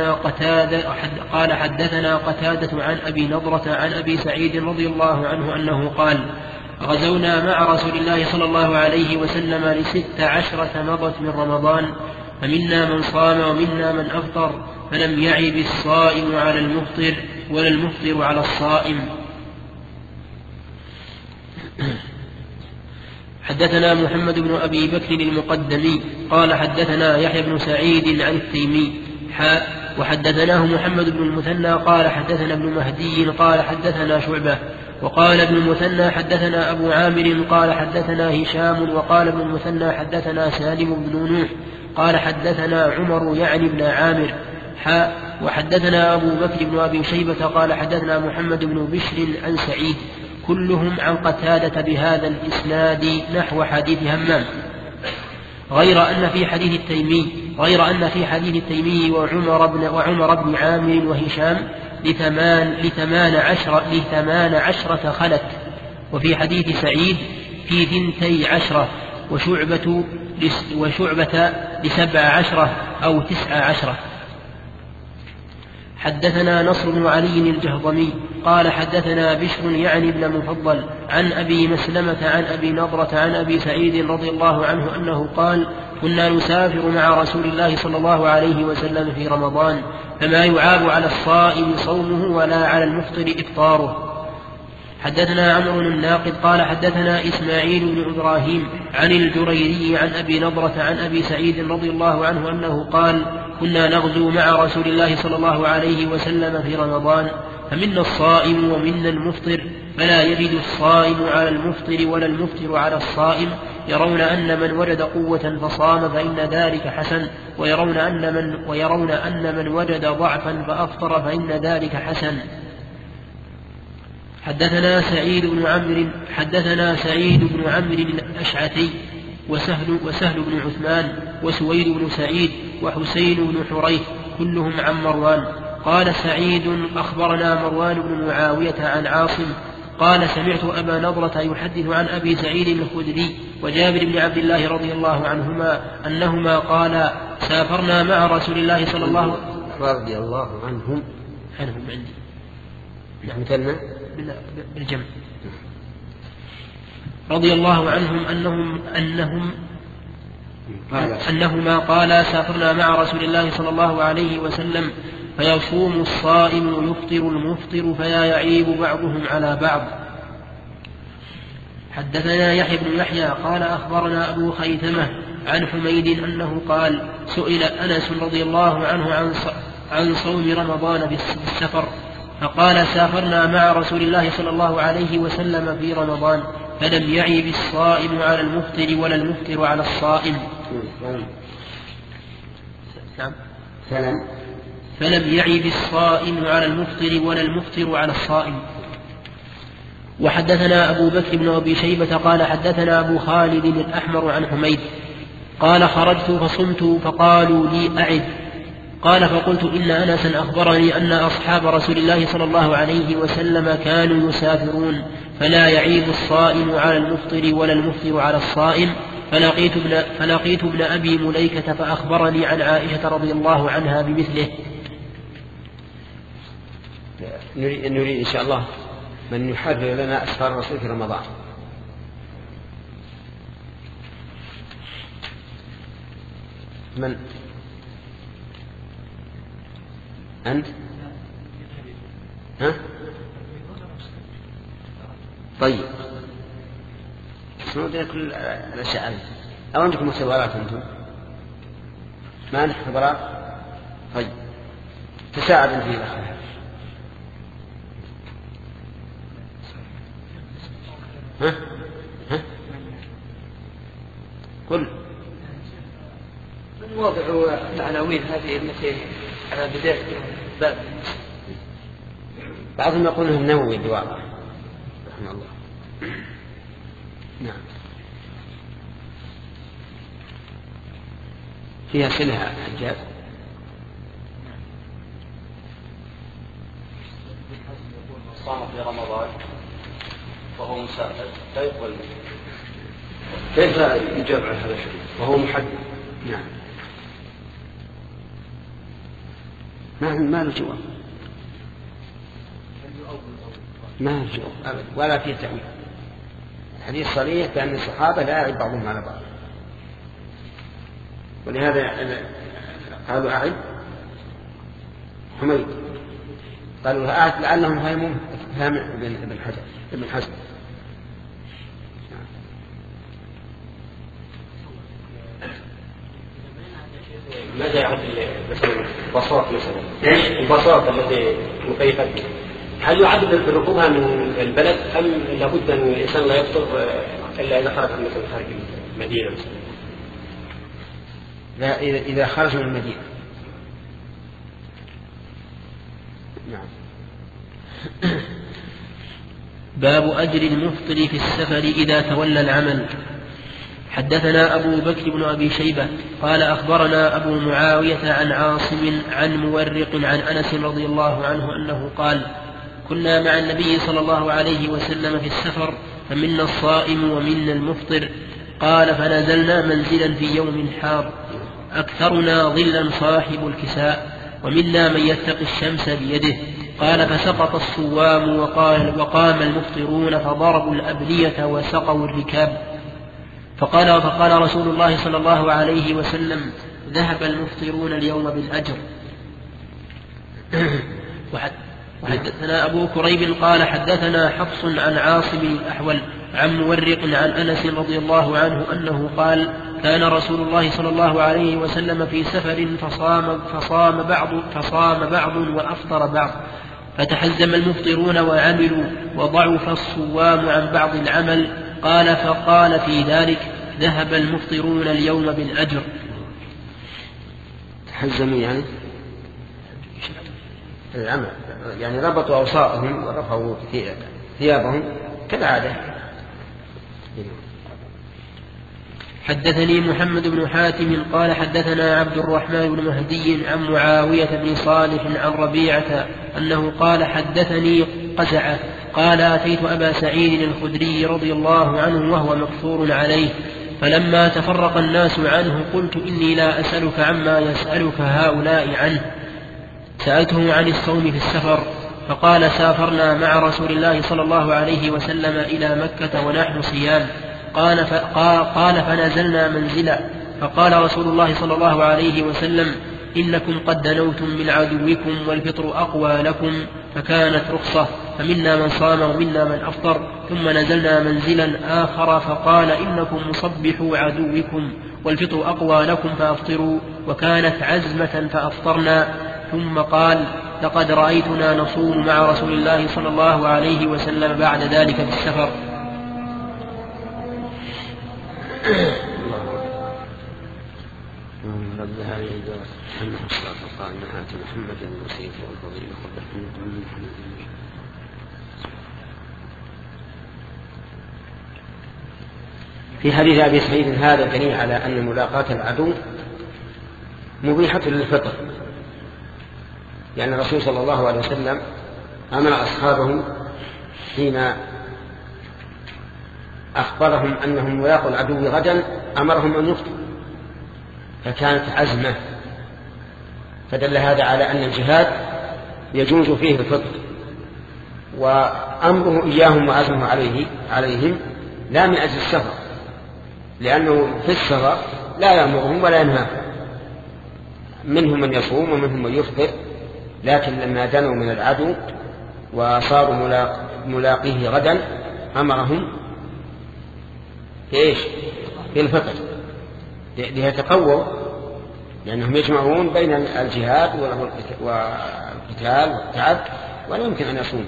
حدثنا قتادة عن أبي نضرة عن أبي سعيد رضي الله عنه أنه قال غزونا مع رسول الله صلى الله عليه وسلم 16 مضت من رمضان فمنا من صام ومنا من أفطر فلم يعب الصائم على المفطر ولا المفطر على الصائم. حدثنا محمد بن أبي بكر المقدمي قال حدثنا يحيى بن سعيد عن التيمي وحدثناه محمد بن المثنى قال حدثنا ابن مهدي قال حدثنا شعبة وقال ابن المثنى حدثنا أبو عامر قال حدثنا هشام وقال ابن المثنى حدثنا سالم بن نوح قال حدثنا عمر يعني ابن عامر وحدثنا أبو بكر بن أبي شيبة قال حدثنا محمد بن بشر عن سعيد كلهم عن قتادة بهذا الإسناد نحو حديث همام غير أن في حديث التيمي وعمر بن عامر وهشام لثمان عشرة خلت وفي حديث سعيد في 12 وشعبة ل17 أو 19. حدثنا نصر بن علي الجهضمي قال حدثنا بشر يعني بن مفضل عن أبي مسلمة عن أبي نضرة عن أبي سعيد رضي الله عنه أنه قال كنا نسافر مع رسول الله صلى الله عليه وسلم في رمضان فما يعاب على الصائم صومه ولا على المفطر إفطاره. حدثنا عمرو الناقد قال حدثنا إسماعيل بن إبراهيم عن الجريري عن أبي نضرة عن أبي سعيد رضي الله عنه أنه قال كنا نغزو مع رسول الله صلى الله عليه وسلم في رمضان فمنا الصائم ومنا المفطر فلا يجد الصائم على المفطر ولا المفطر على الصائم يرون أن من وجد قوة فصام فإن ذلك حسن ويرون أن من وجد ضعفا فأفطر فإن ذلك حسن. حدثنا سعيد بن عمرو الأشعثي وسهل بن عثمان وسويد بن سعيد وحسين بن حريث كلهم عن مروان. قال سعيد أخبرنا مروان بن معاوية عن عاصم قال سمعت أبا نضرة يحدث عن أبي سعيد الخدري وجابر بن عبد الله رضي الله عنهما أنهما قال سافرنا مع رسول الله صلى الله رضي الله عنهم عندي مثلنا بالجمع رضي الله عنهم أنهما قالا سافرنا مع رسول الله صلى الله عليه وسلم فيصوم الصائم ويفطر المفطر فلا يعيب بعضهم على بعض. حدثنا يحيى بن يحيى قال أخبرنا أبو خيثمة عن حميد أنه قال سئل أنس رضي الله عنه عن صوم رمضان بالسفر فقال سافرنا مع رسول الله صلى الله عليه وسلم في رمضان فلم يعيب الصائم على المفطر ولا المفطر على الصائم. فلم يعيب الصائم على المفطر ولا المفطر على الصائم. وحدثنا أبو بكر بن أبي شيبة قال حدثنا أبو خالد الأحمر عن حميد قال خرجت فصمت فقالوا لي أعد قال فقلت إن أنسا أخبرني أن أصحاب رسول الله صلى الله عليه وسلم كانوا يسافرون فلا يعيب الصائم على المفطر ولا المفطر على الصائم. فلقيت ابن أبي مليكة فأخبرني عن عائشة رضي الله عنها بمثله. نريد إن شاء الله من يحرر لنا أسفار الرسول في رمضان. من أنت؟ ها؟ طيب سنودنا كل الأشياء أو عندكم اختبارات أنتم؟ ما عندك اختبارات؟ طيب تساعد فيه الأخير. ها؟ ها؟ قل من واضع العناوين هذه التي على بداية باب بعضهم يقولون النووي بواقع رحمه الله. نعم فيها سنها حجاز. صام في رمضان وهو مسافر لا يقبل. كيف يجاب على هذا الشيء وهو محدد؟ نعم ما له جواب، ما له جواب أبدا ولا فيه تأويل. الحديث صريح بأن الصحابة لا يعيب بعضهم على بعض، ولهذا قالوا أعد حميد قالوا أعد لعلهم فهم ابن حزم. ماذا يعد البساط مثلا؟ البساط التي مكيفة هل يعد بركوبها من البلد أم لابد أن الإنسان لا يفطر إلا إذا خرج مثلا خارج المدينة مثلا؟ لا إذا خرج من المدينة. نعم. باب أجر المفطر في السفر إذا تولى العمل. حدثنا أبو بكر بن أبي شيبة قال أخبرنا أبو معاوية عن عاصم عن مورق عن أنس رضي الله عنه أنه قال كنا مع النبي صلى الله عليه وسلم في السفر فمنا الصائم ومنا المفطر. قال فنزلنا منزلا في يوم حار أكثرنا ظلا صاحب الكساء ومنا من يتقي الشمس بيده. قال فسقط الصوام وقام المفطرون فضربوا الأبنية وسقوا الركاب. فقال رسول الله صلى الله عليه وسلم ذهب المفطرون اليوم بالأجر. وحدثنا أبو كريب قال حدثنا حفص عن عاصم الأحول عن مورق عن أنس رضي الله عنه أنه قال كان رسول الله صلى الله عليه وسلم في سفر فصام بعض وأفطر بعض، فتحزم المفطرون وعملوا وضعف الصوام عن بعض العمل. قال فقال في ذلك ذهب المفطرون اليوم بالأجر. تحزموا يعني العمل، يعني ربطوا أوساطهم ورفعوا ثيابهم كالعادة. حدثني محمد بن حاتم قال حدثنا عبد الرحمن بن مهدي عن معاوية بن صالح عن ربيعة أنه قال حدثني قزعة قال أتيت أبا سعيد الخدري رضي الله عنه وهو مكثور عليه، فلما تفرق الناس عنه قلت إني لا أسألك عما يسألك هؤلاء عنه، سألته عن الصوم في السفر، فقال سافرنا مع رسول الله صلى الله عليه وسلم إلى مكة ونحن صيام. قال فنزلنا منزلا، فقال رسول الله صلى الله عليه وسلم إنكم قد دنوتم من عدوكم والفطر أقوى لكم، فكانت رخصة، فمنا من صام ومنا من أفطر. ثم نزلنا منزلا آخر فقال إنكم مصبحوا عدوكم والفطر أقوى لكم فأفطروا، وكانت عزمة فأفطرنا. ثم قال لقد رأيتنا نصوم مع رسول الله صلى الله عليه وسلم بعد ذلك في السفر. في حديث أبي سعيد هذا دليل على أن ملاقاة العدو مبيحة للفطر، يعني الرسول صلى الله عليه وسلم أمر أصحابه حين أخبرهم أنهم ملاقوا العدو غدا أمرهم أن يفطروا، فكانت عزمة، فدل هذا على أن الجهاد يجوز فيه الفطر، وأمره إياهم وعزمه عليهم لا من أجل السفر، لأنه في السفر لا يأمرهم ولا ينهاهم، منهم من يصوم ومنهم من يفطر، لكن لما دنوا من العدو وصاروا ملاقيه غدا أمرهم في الفطر ليتقووا، لأنهم يجمعون بين الجهاد والقتال والتعب ولا يمكن أن يصوموا.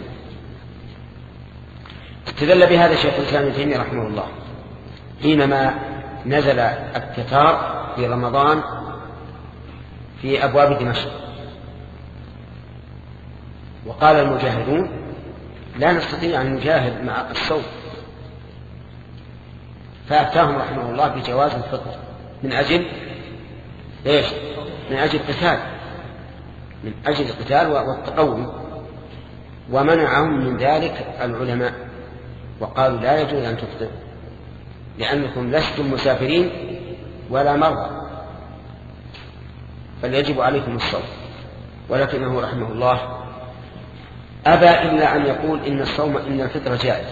استدل بهذا شيخ الإسلام ابن تيمية رحمه الله حينما نزل التتار في رمضان في أبواب دمشق، وقال المجاهدون لا نستطيع أن نجاهد مع الصوم، فأفتاهم رحمه الله بجواز الفطر من أجل من أجل القتال، من أجل القتال والتقوي، ومنعهم من ذلك العلماء وقالوا لا يجوز أن تفطر لأنكم لستم مسافرين ولا مرضى، بل يجب عليكم الصوم. ولكنه رحمه الله أبى إلا أن يقول إن الفطر جائز،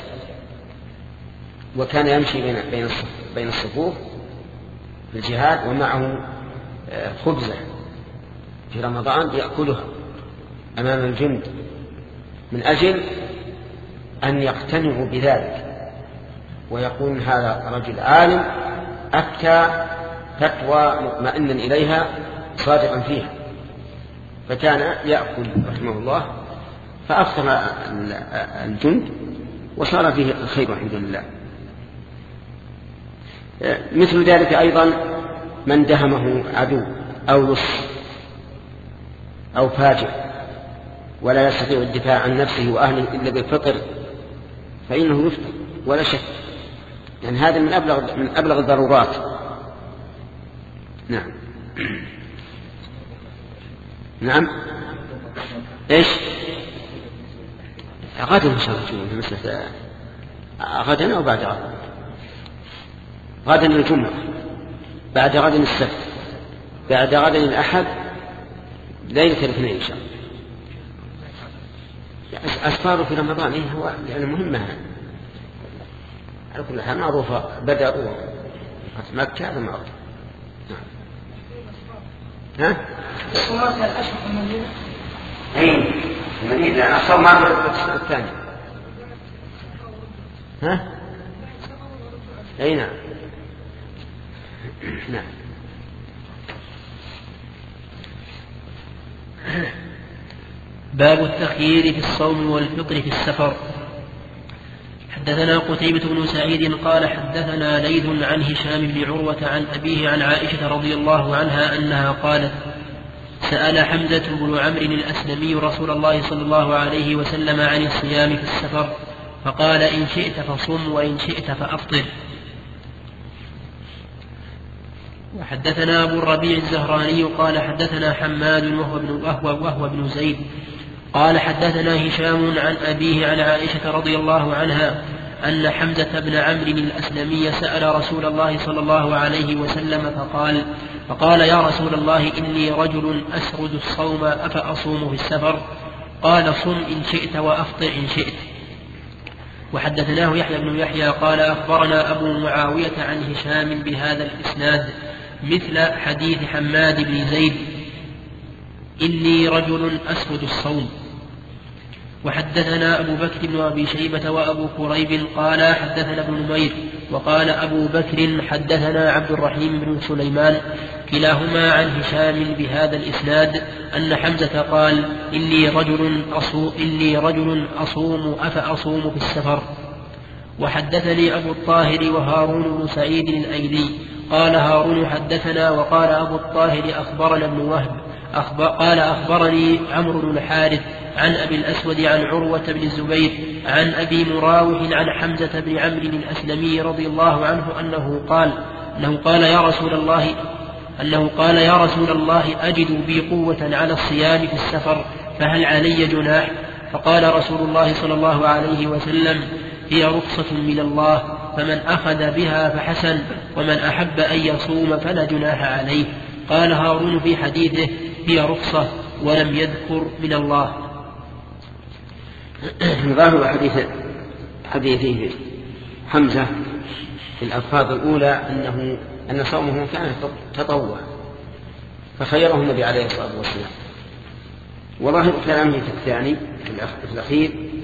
وكان يمشي بين الصفوف في الجهاد ومعه خبزة في رمضان يأكلها أمام الجند من أجل أن يقتنعوا بذلك ويقول هذا رجل عالم أفتى فتوى مطمئنا إليها صادقا فيها، فكان يأكل رحمه الله فأفطر الجند وصار فيه الخير الحمد لله. مثل ذلك أيضا من دهمه عدو أو لص أو فاجر ولا يستطيع الدفاع عن نفسه وأهله إلا بالفطر فإنه يفطر ولا شك، يعني هذا من أبلغ الضرورات. نعم. نعم. إيش؟ غدا إن شاء الله مثل غدا أو بعد غدا. غدا الجمعة، بعد غدا السبت، بعد غدا الأحد، ليلة الاثنين إن شاء الله. أسفاره في رمضان إيه هو يعني مهمة على كل حال معروفة. بدر ومكة هذا معروف. ها؟ الأشهر في المدينة؟ أي المدينة لأن أصلا ما عرفت السنة الثانية. ها؟ أي نعم. نعم. باب التخيير في الصوم والفطر في السفر. حدثنا قتيبة بن سعيد قال حدثنا ليث عن هشام بن عروة عن أبيه عن عائشة رضي الله عنها أنها قالت سأل حمزة بن عمرو الأسلمي رسول الله صلى الله عليه وسلم عن الصيام في السفر فقال إن شئت فصم وإن شئت فأفطر. وحدثنا أبو الربيع الزهراني قال حدثنا حماد وهو بن زيد قال حدثنا هشام عن أبيه عن عائشة رضي الله عنها أن حمزة بن عمرو الأسلمي سأل رسول الله صلى الله عليه وسلم فقال يا رسول الله إني رجل أسرد الصوم أفأصوم في السفر؟ قال صم إن شئت وأفطر إن شئت. وحدثناه يحيى بن يحيى قال أخبرنا أبو معاوية عن هشام بهذا الإسناد مثل حديث حماد بن زيد إني رجل أسرد الصوم. وحدثنا أبو بكر بن أبي شيبة وأبو كريب قال حدثنا ابن نمير وقال أبو بكر حدثنا عبد الرحيم بن سليمان كلاهما عن هشام بهذا الإسناد أن حمزة قال إني رجل أصوم أفأصوم في السفر. وحدثني أبو الطاهر وهارون بن سعيد الأيلي قال هارون حدثنا وقال أبو الطاهر أخبرنا ابن وهب قال أخبرني عمرو بن الحارث عن أبي الأسود عن عروة بن الزبير عن أبي مراوح عن حمزة بن عمرو الأسلمي رضي الله عنه أنه قال يا رسول الله أجد بي قوة على الصيام في السفر فهل علي جناح؟ فقال رسول الله صلى الله عليه وسلم هي رخصة من الله فمن أخذ بها فحسن ومن أحب أن يصوم فلا جناح عليه. قال هارون في حديثه هي رخصة ولم يذكر من الله. ظاهر حديثه حمزة في الألفاظ الأولى أن صومه كان تطوع فخيره النبي عليه الصلاة والسلام. وظاهر كلامه في الثاني في الأخير